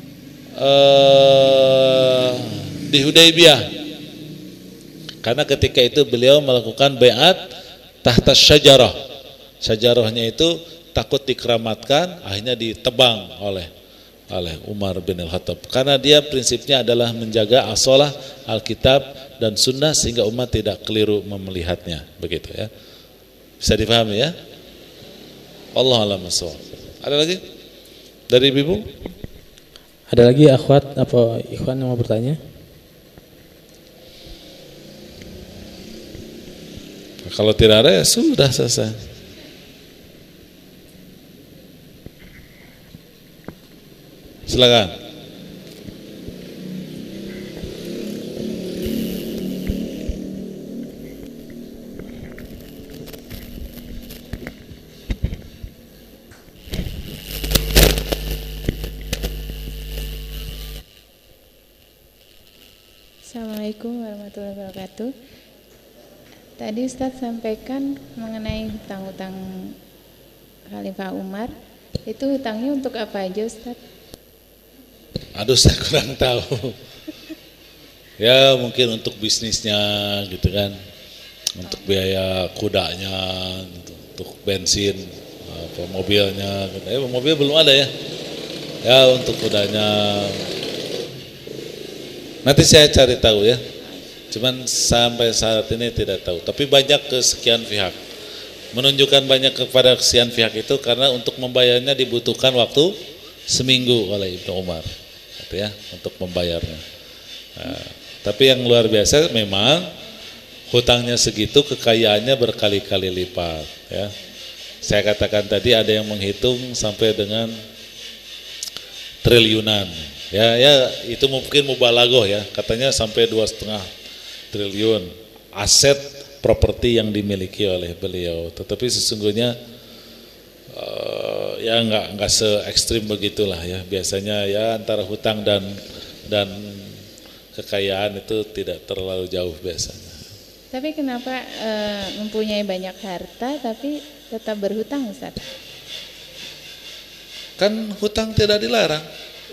eh, di Hudaybiyah. Karena ketika itu beliau melakukan baiat tahta syajarah. Syajarahnya itu takut dikeramatkan, akhirnya ditebang oleh oleh Umar bin Al-Khattab. Karena dia prinsipnya adalah menjaga as-shalah, Alkitab dan Sunnah sehingga umat tidak keliru melihatnya, begitu ya. Bisa dipahami ya? Wallahu a'lam bishawab. Ada lagi dari Ibu? Ada lagi akhwat apa ikhwan yang mau bertanya? Kalau tidak ada ya sudah selesai. Silakan. Assalamualaikum warahmatullahi wabarakatuh. Tadi Ustadz sampaikan mengenai hutang-hutang Khalifah Umar. Itu hutangnya untuk apa aja Ustadz? Aduh, saya kurang tahu. Ya mungkin untuk bisnisnya gitu kan, untuk biaya kudanya, untuk bensin, apa, mobilnya. Eh, mobil belum ada ya. Ya untuk kudanya. Nanti saya cari tahu ya. Cuman sampai saat ini tidak tahu. Tapi banyak kesekian pihak. Menunjukkan banyak kepada kesekian pihak itu karena untuk membayarnya dibutuhkan waktu seminggu oleh Ibnu Umar. Gitu ya, untuk membayarnya. Nah, tapi yang luar biasa memang hutangnya segitu, kekayaannya berkali-kali lipat. Ya. Saya katakan tadi ada yang menghitung sampai dengan triliunan. Ya, ya itu mungkin mubalaghah ya, katanya sampai dua setengah triliun aset properti yang dimiliki oleh beliau. Tetapi sesungguhnya uh, ya nggak nggak se ekstrim begitulah ya. Biasanya ya antara hutang dan dan kekayaan itu tidak terlalu jauh biasanya. Tapi kenapa e, mempunyai banyak harta tapi tetap berhutang Ustaz? Kan hutang tidak dilarang.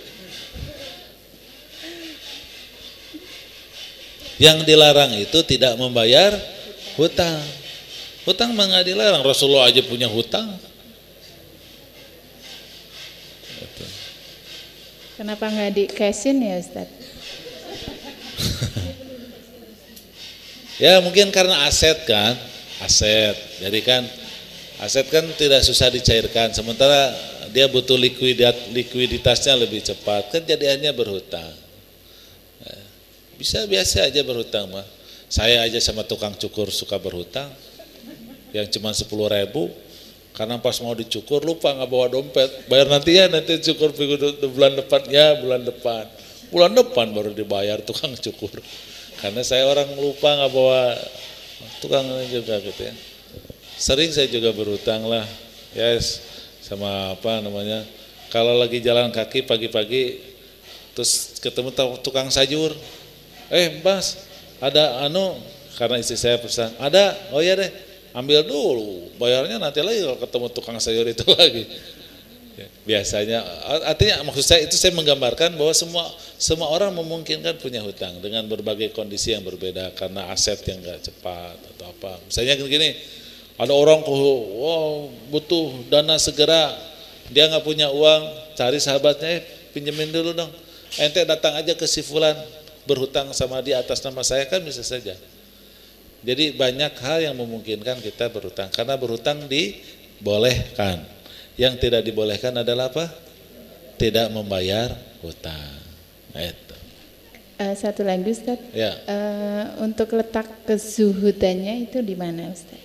Yang dilarang itu tidak membayar hutang. Hutang mah nggak dilarang. Rasulullah aja punya hutang. Kenapa nggak di cashin ya Ustaz? Ya mungkin karena aset kan, aset. Jadi kan aset kan tidak susah dicairkan. Sementara dia butuh likuiditas, likuiditasnya lebih cepat. Kan jadiannya berhutang. Bisa biasa aja berhutang mah. Saya aja sama tukang cukur suka berhutang. Yang cuma sepuluh ribu. Karena pas mau dicukur lupa nggak bawa dompet. Bayar nanti ya, nanti cukur bulan depan. Ya bulan depan. Bulan depan baru dibayar tukang cukur. Karena saya orang lupa nggak bawa tukang juga gitu ya. Sering saya juga berhutang lah. Yes, sama apa namanya. Kalau lagi jalan kaki pagi-pagi. Terus ketemu tukang sayur. Eh Mas, ada anu, karena istri saya pesan, ada, oh iya deh, ambil dulu, bayarnya nanti lagi kalau ketemu tukang sayur itu lagi. Biasanya, artinya maksud saya itu saya menggambarkan bahwa semua semua orang memungkinkan punya hutang dengan berbagai kondisi yang berbeda karena aset yang gak cepat atau apa. Misalnya gini, ada orang wow, butuh dana segera, dia gak punya uang, cari sahabatnya, eh pinjemin dulu dong, ente datang aja ke si fulan, berhutang sama dia atas nama saya kan bisa saja. Jadi banyak hal yang memungkinkan kita berhutang karena berhutang dibolehkan. Yang tidak dibolehkan adalah apa? Tidak membayar hutang. Nah, itu. Uh, satu lagi Ustaz. Ya. Uh, untuk letak kezuhudannya itu di mana Ustaz?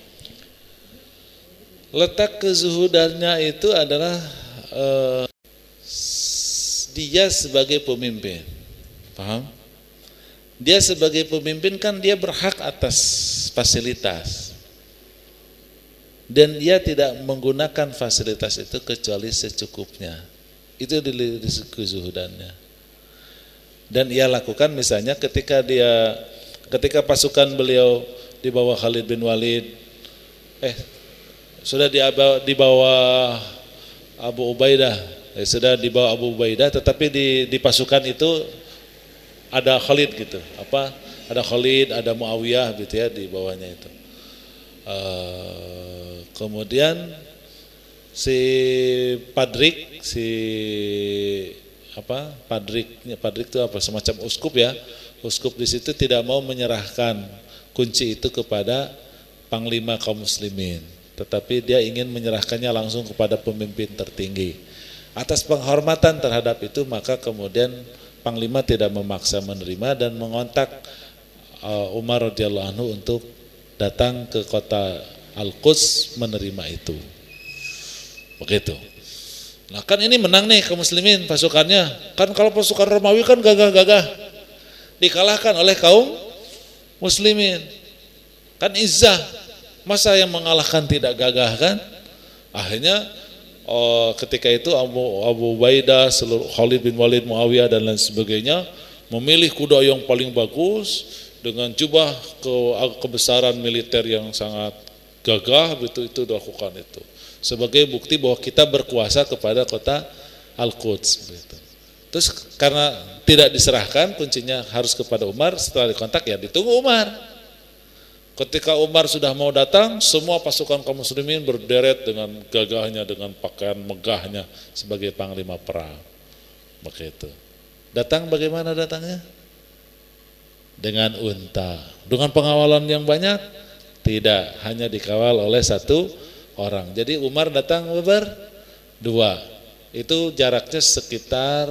Letak kezuhudannya itu adalah uh, dia sebagai pemimpin. Paham? Dia sebagai pemimpin kan dia berhak atas fasilitas dan dia tidak menggunakan fasilitas itu kecuali secukupnya. Itu di kezuhudannya. Dan ia lakukan misalnya ketika dia ketika pasukan beliau di bawah Khalid bin Walid eh sudah di di bawah Abu Ubaidah, eh, sudah di bawah Abu Ubaidah tetapi di di pasukan itu ada Khalid gitu, apa? Ada Khalid, ada Muawiyah gitu ya di bawahnya itu. Uh, kemudian si Padrik, si apa? Padriknya, Padrik itu apa? Semacam uskup ya. Uskup di situ tidak mau menyerahkan kunci itu kepada panglima kaum muslimin, tetapi dia ingin menyerahkannya langsung kepada pemimpin tertinggi. Atas penghormatan terhadap itu maka kemudian Panglima tidak memaksa menerima dan mengontak uh, Umar radhiyallahu anhu untuk datang ke kota Al-Quds menerima itu. Begitu. Nah kan ini menang nih kaum muslimin pasukannya. Kan kalau pasukan Romawi kan gagah-gagah. Dikalahkan oleh kaum muslimin. Kan izzah. Masa yang mengalahkan tidak gagah kan? Akhirnya oh, ketika itu Abu, Abu Ubaidah, seluruh Khalid bin Walid, Muawiyah dan lain sebagainya memilih kuda yang paling bagus dengan jubah ke, kebesaran militer yang sangat gagah, begitu itu dilakukan itu sebagai bukti bahwa kita berkuasa kepada kota Al-Quds. Begitu. Terus karena tidak diserahkan, kuncinya harus kepada Umar. Setelah dikontak ya ditunggu Umar. Ketika Umar sudah mau datang, semua pasukan kaum muslimin berderet dengan gagahnya, dengan pakaian megahnya sebagai panglima perang. Begitu. Datang bagaimana datangnya? Dengan unta. Dengan pengawalan yang banyak? Tidak, hanya dikawal oleh satu orang. Jadi Umar datang berdua. Itu jaraknya sekitar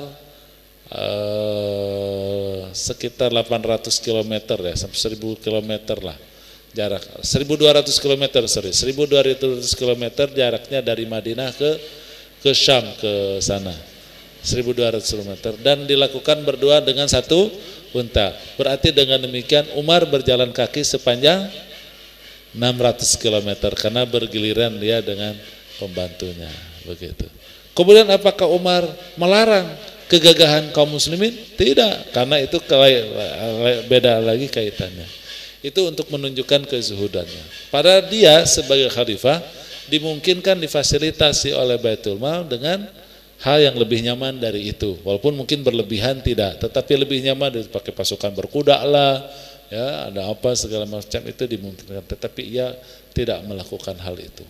eh, sekitar delapan ratus kilometer ya, sampai seribu kilometer lah. Jarak seribu dua ratus kilometer, sorry, seribu dua ratus kilometer jaraknya dari Madinah ke ke Syam ke sana. seribu dua ratus kilometer dan dilakukan berdua dengan satu unta. Berarti dengan demikian Umar berjalan kaki sepanjang enam ratus kilometer karena bergiliran dia dengan pembantunya, begitu. Kemudian apakah Umar melarang kegagahan kaum muslimin? Tidak, karena itu beda lagi kaitannya. Itu untuk menunjukkan kezuhudannya. Pada dia sebagai khalifah dimungkinkan difasilitasi oleh Baitul Mal dengan hal yang lebih nyaman dari itu. Walaupun mungkin berlebihan tidak, tetapi lebih nyaman dipakai pasukan berkuda lah, ya ada apa segala macam itu dimungkinkan, tetapi ia tidak melakukan hal itu.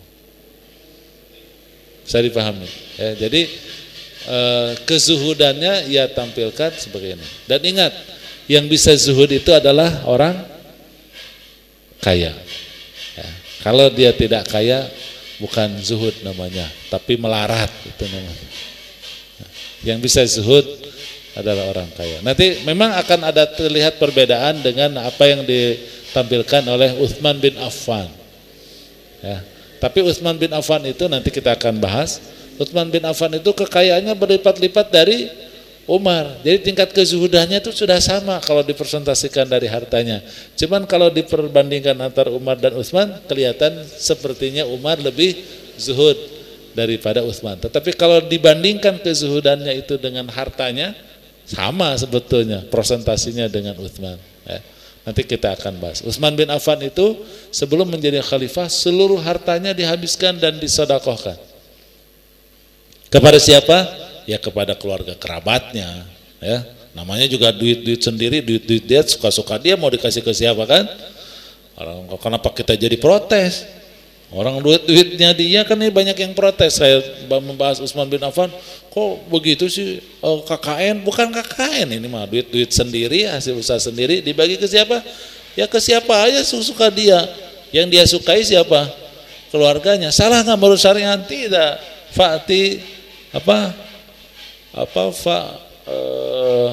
Saya dipahami. Ya, jadi eh, kezuhudannya ia tampilkan sebagai ini. Dan ingat, yang bisa zuhud itu adalah orang kaya. Ya, kalau dia tidak kaya, bukan zuhud namanya, tapi melarat itu namanya. Yang bisa zuhud adalah orang kaya. Nanti memang akan ada terlihat perbedaan dengan apa yang ditampilkan oleh Utsman bin Affan. Ya. Tapi Utsman bin Affan itu nanti kita akan bahas. Utsman bin Affan itu kekayaannya berlipat-lipat dari Umar. Jadi tingkat kezuhudannya itu sudah sama kalau dipresentasikan dari hartanya. Cuman kalau diperbandingkan antara Umar dan Utsman, kelihatan sepertinya Umar lebih zuhud daripada Utsman. Tetapi kalau dibandingkan kezuhudannya itu dengan hartanya, sama sebetulnya presentasinya dengan Utsman. Ya. Nanti kita akan bahas. Utsman bin Affan itu sebelum menjadi khalifah seluruh hartanya dihabiskan dan disedekahkan. Kepada siapa? Ya kepada keluarga kerabatnya. Ya. Namanya juga duit-duit sendiri, duit-duit dia suka-suka dia mau dikasih ke siapa kan? Orang, kenapa kita jadi protes? Orang duit-duitnya dia kan ini banyak yang protes. Saya membahas Utsman bin Affan, kok begitu sih oh, K K N? Bukan K K N ini mah duit-duit sendiri, hasil usaha sendiri, dibagi ke siapa? Ya ke siapa aja suka dia. Yang dia sukai siapa? Keluarganya. Salah nggak menurut syariat? Tidak. Fa'ti apa? Apa fa uh,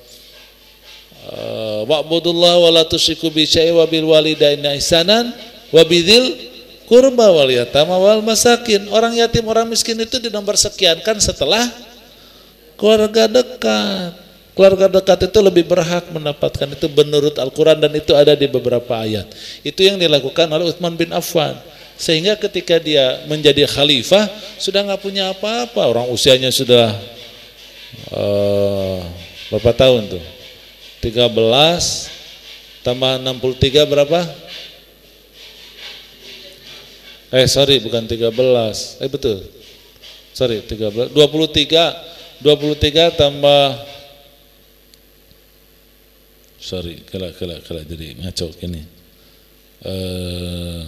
uh, wa'budullah wa la tusyriku bi syai'in wa bil walidaini ihsanan wa bidzil qurba wal yatama wal masakin. Orang yatim, orang miskin itu dinomor sekiankan setelah keluarga dekat. Keluarga dekat itu lebih berhak mendapatkan itu menurut Al-Quran dan itu ada di beberapa ayat. Itu yang dilakukan oleh Utsman bin Affan. Sehingga ketika dia menjadi khalifah sudah nggak punya apa-apa. Orang usianya sudah uh, berapa tahun tuh? tiga belas tambah enam puluh tiga berapa? Eh sorry bukan tiga belas, eh betul, sorry tiga belas, dua puluh tiga, dua puluh tiga tambah, sorry kelak kelak kelak jadi ngaco gini, eh,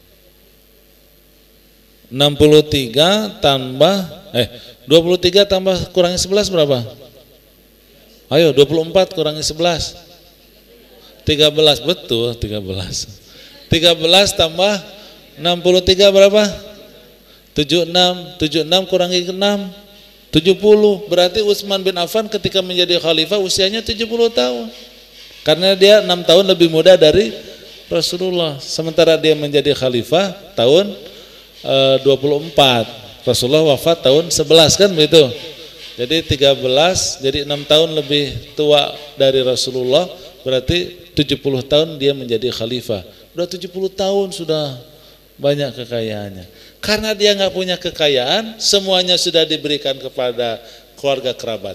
enam puluh tiga tambah, eh dua puluh tiga tambah kurangi sebelas berapa? Ayo dua puluh empat kurangi sebelas, tiga belas betul tiga belas, tiga belas tambah enam puluh tiga berapa? tujuh puluh enam, tujuh puluh enam kurangi enam, tujuh puluh. Berarti Utsman bin Affan ketika menjadi khalifah usianya tujuh puluh tahun. Karena dia enam tahun lebih muda dari Rasulullah. Sementara dia menjadi khalifah tahun e, dua puluh empat. Rasulullah wafat tahun sebelas kan begitu. Jadi tiga belas, jadi enam tahun lebih tua dari Rasulullah, berarti tujuh puluh tahun dia menjadi khalifah. Udah tujuh puluh tahun sudah banyak kekayaannya. Karena dia nggak punya kekayaan, semuanya sudah diberikan kepada keluarga kerabatnya,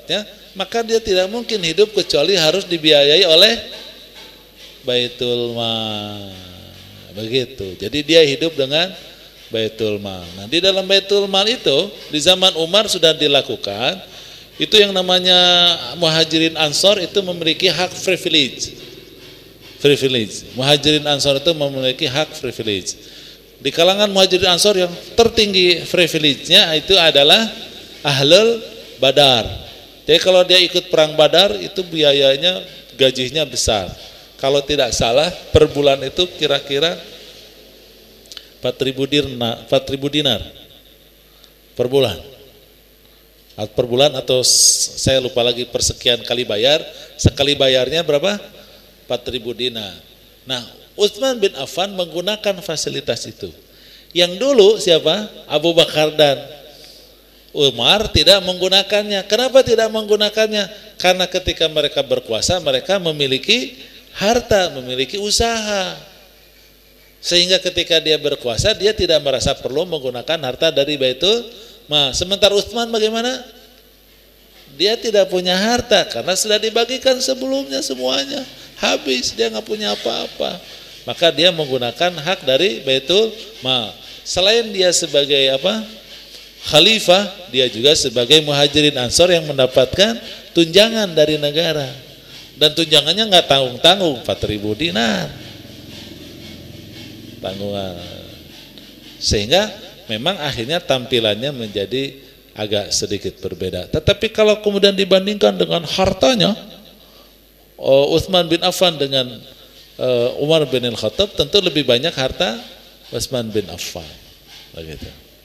maka dia tidak mungkin hidup kecuali harus dibiayai oleh Baitul Mal. Begitu. Jadi dia hidup dengan Baitul Mal. Nah, di dalam Baitul Mal itu di zaman Umar sudah dilakukan. Itu yang namanya Muhajirin Ansor itu memiliki hak privilege. Privilege. Muhajirin Ansor itu memiliki hak privilege. Di kalangan Muhajirin Ansor yang tertinggi privilege-nya itu adalah Ahlul Badar. Jadi kalau dia ikut perang Badar itu biayanya gajinya besar. Kalau tidak salah per bulan itu kira-kira empat ribu dinar, empat ribu dinar per bulan. Per bulan atau saya lupa lagi persekian kali bayar, sekali bayarnya berapa? empat ribu dinar. Nah, Utsman bin Affan menggunakan fasilitas itu. Yang dulu siapa? Abu Bakar dan Umar tidak menggunakannya. Kenapa tidak menggunakannya? Karena ketika mereka berkuasa, mereka memiliki harta, memiliki usaha. Sehingga ketika dia berkuasa, dia tidak merasa perlu menggunakan harta dari Baitul Mal. Sementara Utsman bagaimana? Dia tidak punya harta karena sudah dibagikan sebelumnya semuanya. Habis, dia nggak punya apa-apa. Maka dia menggunakan hak dari Baitul Mal. Selain dia sebagai apa? Khalifah, dia juga sebagai Muhajirin Ansor yang mendapatkan tunjangan dari negara. Dan tunjangannya nggak tanggung-tanggung, empat ribu dinar tanggungan. Sehingga memang akhirnya tampilannya menjadi agak sedikit berbeda. Tetapi kalau kemudian dibandingkan dengan hartanya, uh, Utsman bin Affan dengan uh, Umar bin Al-Khattab, tentu lebih banyak harta Utsman bin Affan. Begitu.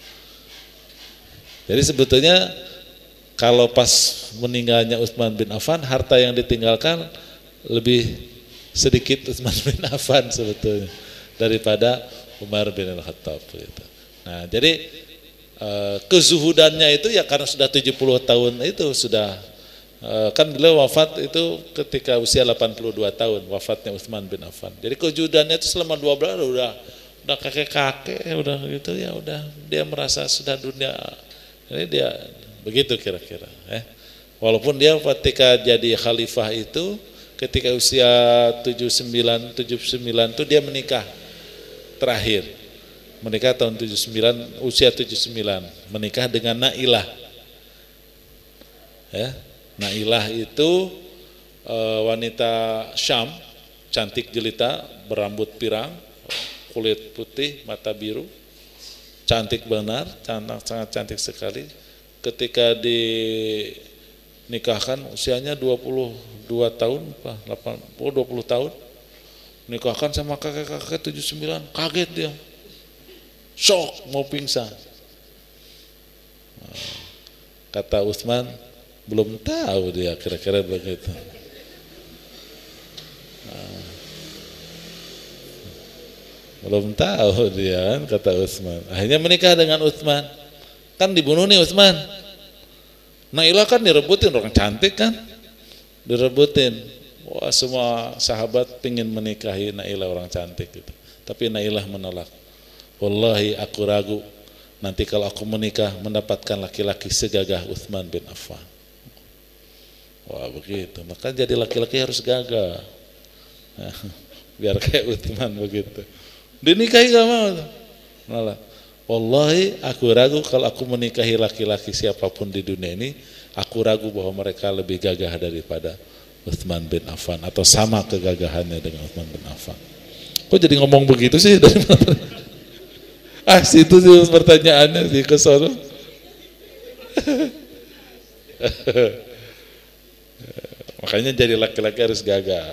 Jadi sebetulnya kalau pas meninggalnya Utsman bin Affan, harta yang ditinggalkan lebih sedikit Utsman bin Affan sebetulnya daripada Umar bin Al-Khattab. Gitu. Nah, jadi eh, kezuhudannya itu ya karena sudah tujuh puluh tahun itu sudah eh, kan beliau wafat itu ketika usia delapan puluh dua tahun wafatnya Utsman bin Affan. Jadi kezuhudannya itu selama dua belas udah udah kakek-kakek udah gitu ya udah dia merasa sudah dunia ini dia begitu kira-kira eh. Walaupun dia ketika jadi khalifah itu ketika usia tujuh puluh sembilan tujuh puluh sembilan itu dia menikah terakhir. Menikah tahun tujuh puluh sembilan, usia tujuh puluh sembilan, menikah dengan Nailah. Ya, Nailah itu e, wanita Syam, cantik jelita, berambut pirang, kulit putih, mata biru, cantik benar, cantik, sangat cantik sekali. Ketika dinikahkan usianya dua puluh dua tahun, delapan puluh dua puluh tahun, nikahkan sama kakek-kakek tujuh puluh sembilan, kaget dia. Shock, mau pingsan. Kata Utsman, belum tahu dia kira-kira begitu. Belum tahu dia kan, kata Utsman. Akhirnya menikah dengan Utsman. Kan dibunuh nih Utsman. Nailah kan direbutin, orang cantik kan. Direbutin. Wah, semua sahabat pingin menikahi Nailah, orang cantik gitu. Tapi Nailah menolak. Wallahi aku ragu nanti kalau aku menikah mendapatkan laki-laki segagah Utsman bin Affan. Wah begitu, maka jadi laki-laki harus gagah. Nah, biar kayak Utsman begitu. Dinikahi gak mau. Malah, wallahi aku ragu kalau aku menikahi laki-laki siapapun di dunia ini, aku ragu bahwa mereka lebih gagah daripada Utsman bin Affan atau sama kegagahannya dengan Utsman bin Affan. Kok jadi ngomong begitu sih dari mana? Ah, situ sih pertanyaannya sih ke sono. Makanya jadi laki-laki harus gagah.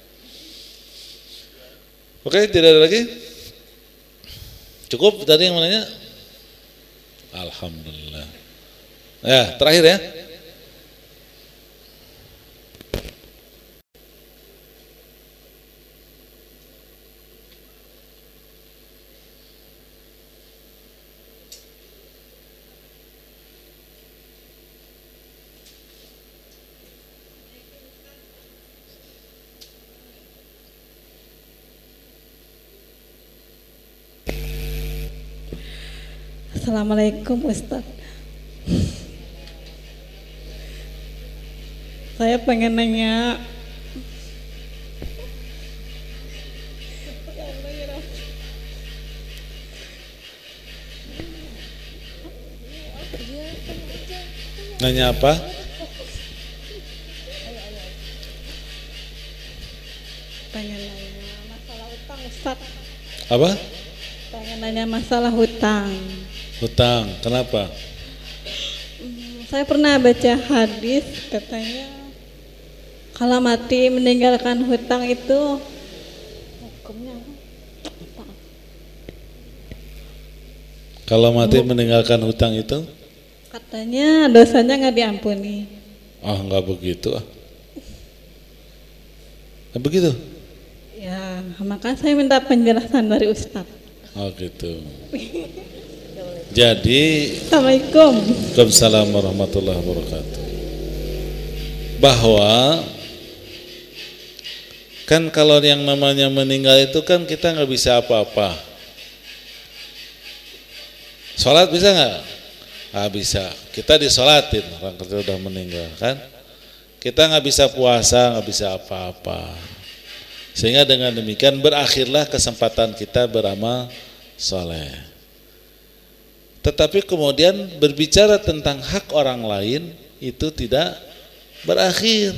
Oke, tidak ada lagi? Cukup tadi yang mananya? Alhamdulillah. Ya, terakhir ya. Assalamualaikum Ustaz. Saya pengen nanya. Nanya apa? Pengen nanya masalah hutang, Ustaz. Apa? Pengen nanya masalah hutang. Hutang, kenapa? Hmm, saya pernah baca hadis katanya kalau mati meninggalkan hutang itu hukumnya apa? Kalau mati meninggalkan hutang itu? Katanya dosanya nggak diampuni. Ah, nggak begitu ah. Nggak begitu? Ya, maka saya minta penjelasan dari Ustaz. Oh gitu. Jadi, Assalamualaikum. Waalaikumsalam warahmatullahi wabarakatuh. Bahwa kan kalau yang namanya meninggal itu kan kita nggak bisa apa-apa. Sholat bisa nggak? Nggak bisa. Kita disolatin orang kita udah meninggal kan. Kita nggak bisa puasa, nggak bisa apa-apa. Sehingga dengan demikian berakhirlah kesempatan kita beramal soleh. Tetapi kemudian berbicara tentang hak orang lain itu tidak berakhir.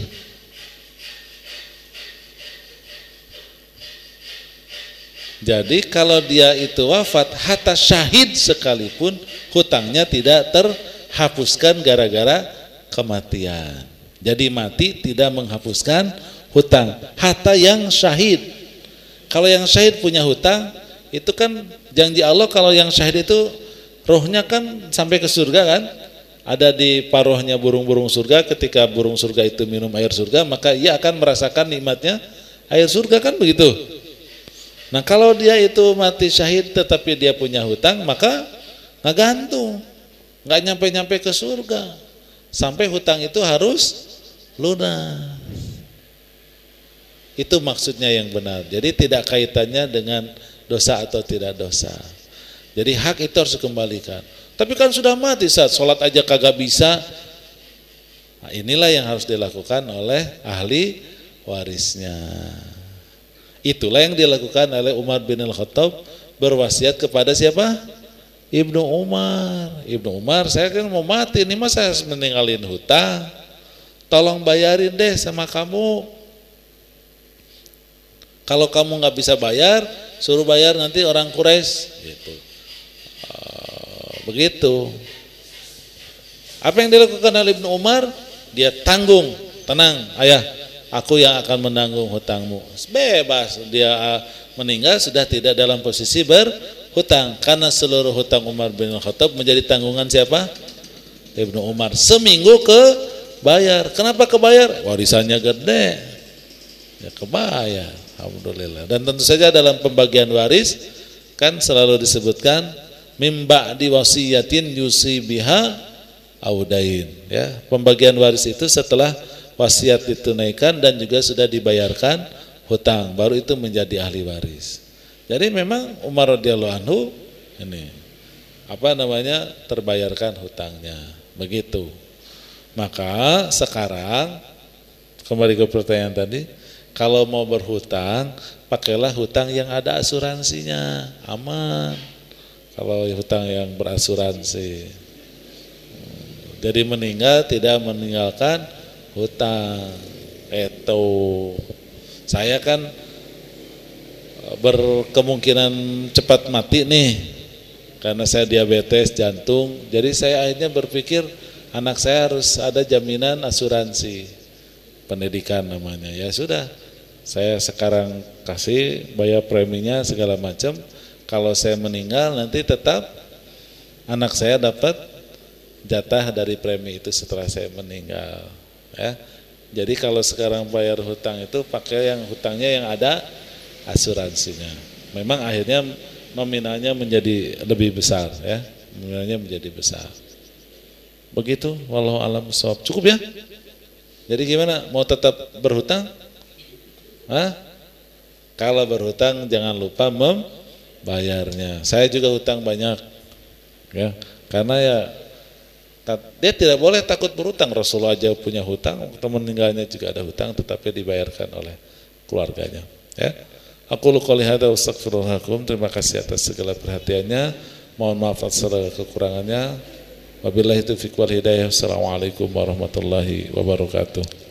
Jadi kalau dia itu wafat, hatta syahid sekalipun hutangnya tidak terhapuskan gara-gara kematian. Jadi mati tidak menghapuskan hutang. Hatta yang syahid. Kalau yang syahid punya hutang, itu kan janji Allah kalau yang syahid itu rohnya kan sampai ke surga kan? Ada di paruhnya burung-burung surga, ketika burung surga itu minum air surga, maka ia akan merasakan nikmatnya air surga kan begitu. Nah kalau dia itu mati syahid tetapi dia punya hutang, maka nggak gantung, nggak nyampe-nyampe ke surga, sampai hutang itu harus lunas. Itu maksudnya yang benar. Jadi tidak kaitannya dengan dosa atau tidak dosa. Jadi hak itu harus dikembalikan. Tapi kan sudah mati, saat sholat aja kagak bisa. Nah, inilah yang harus dilakukan oleh ahli warisnya. Itulah yang dilakukan oleh Umar bin Al-Khattab, berwasiat kepada siapa? Ibnu Umar. Ibnu Umar, saya kan mau mati, ini masa saya meninggalin hutang, tolong bayarin deh sama kamu. Kalau kamu nggak bisa bayar, suruh bayar nanti orang Quraisy. Gitu. Uh, begitu. Apa yang dilakukan oleh Ibnu Umar? Dia tanggung, tenang, ayah. Aku yang akan menanggung hutangmu. Bebas dia meninggal sudah tidak dalam posisi berhutang, karena seluruh hutang Umar bin Khattab menjadi tanggungan siapa? Ibnu Umar. Seminggu kebayar. Kenapa kebayar? Warisannya gede. Ya kebayar. Alhamdulillah. Dan tentu saja dalam pembagian waris kan selalu disebutkan mimba di wasiyatin yusi biha audain. Ya, pembagian waris itu setelah wasiat ditunaikan dan juga sudah dibayarkan hutang, baru itu menjadi ahli waris. Jadi memang Umar radhiyallahu anhu ini apa namanya terbayarkan hutangnya, begitu. Maka sekarang kembali ke pertanyaan tadi, kalau mau berhutang pakailah hutang yang ada asuransinya, aman. Kalau hutang yang berasuransi, jadi meninggal tidak meninggalkan hutang. Itu saya kan berkemungkinan cepat mati nih karena saya diabetes jantung, jadi saya akhirnya berpikir anak saya harus ada jaminan asuransi pendidikan namanya. Ya sudah, saya sekarang kasih bayar preminya segala macam, kalau saya meninggal nanti tetap anak saya dapat jatah dari premi itu setelah saya meninggal. Ya, jadi kalau sekarang bayar hutang itu pakai yang hutangnya yang ada asuransinya. Memang akhirnya nominalnya menjadi lebih besar, ya, nominalnya menjadi besar. Begitu, wallahu alam shawab. Cukup ya? Jadi gimana? Mau tetap berhutang? Hah? Kalau berhutang jangan lupa membayarnya. Saya juga hutang banyak, ya, karena ya Dia tidak boleh takut berhutang. Rasulullah aja punya hutang, teman meninggalnya juga ada hutang, tetapi dibayarkan oleh keluarganya. Ya, aku qouli hadza wa astaghfirullah lakum. Terima kasih atas segala perhatiannya. Mohon maaf atas segala kekurangannya. Wabillahi taufiq wal hidayah. Assalamualaikum warahmatullahi wabarakatuh.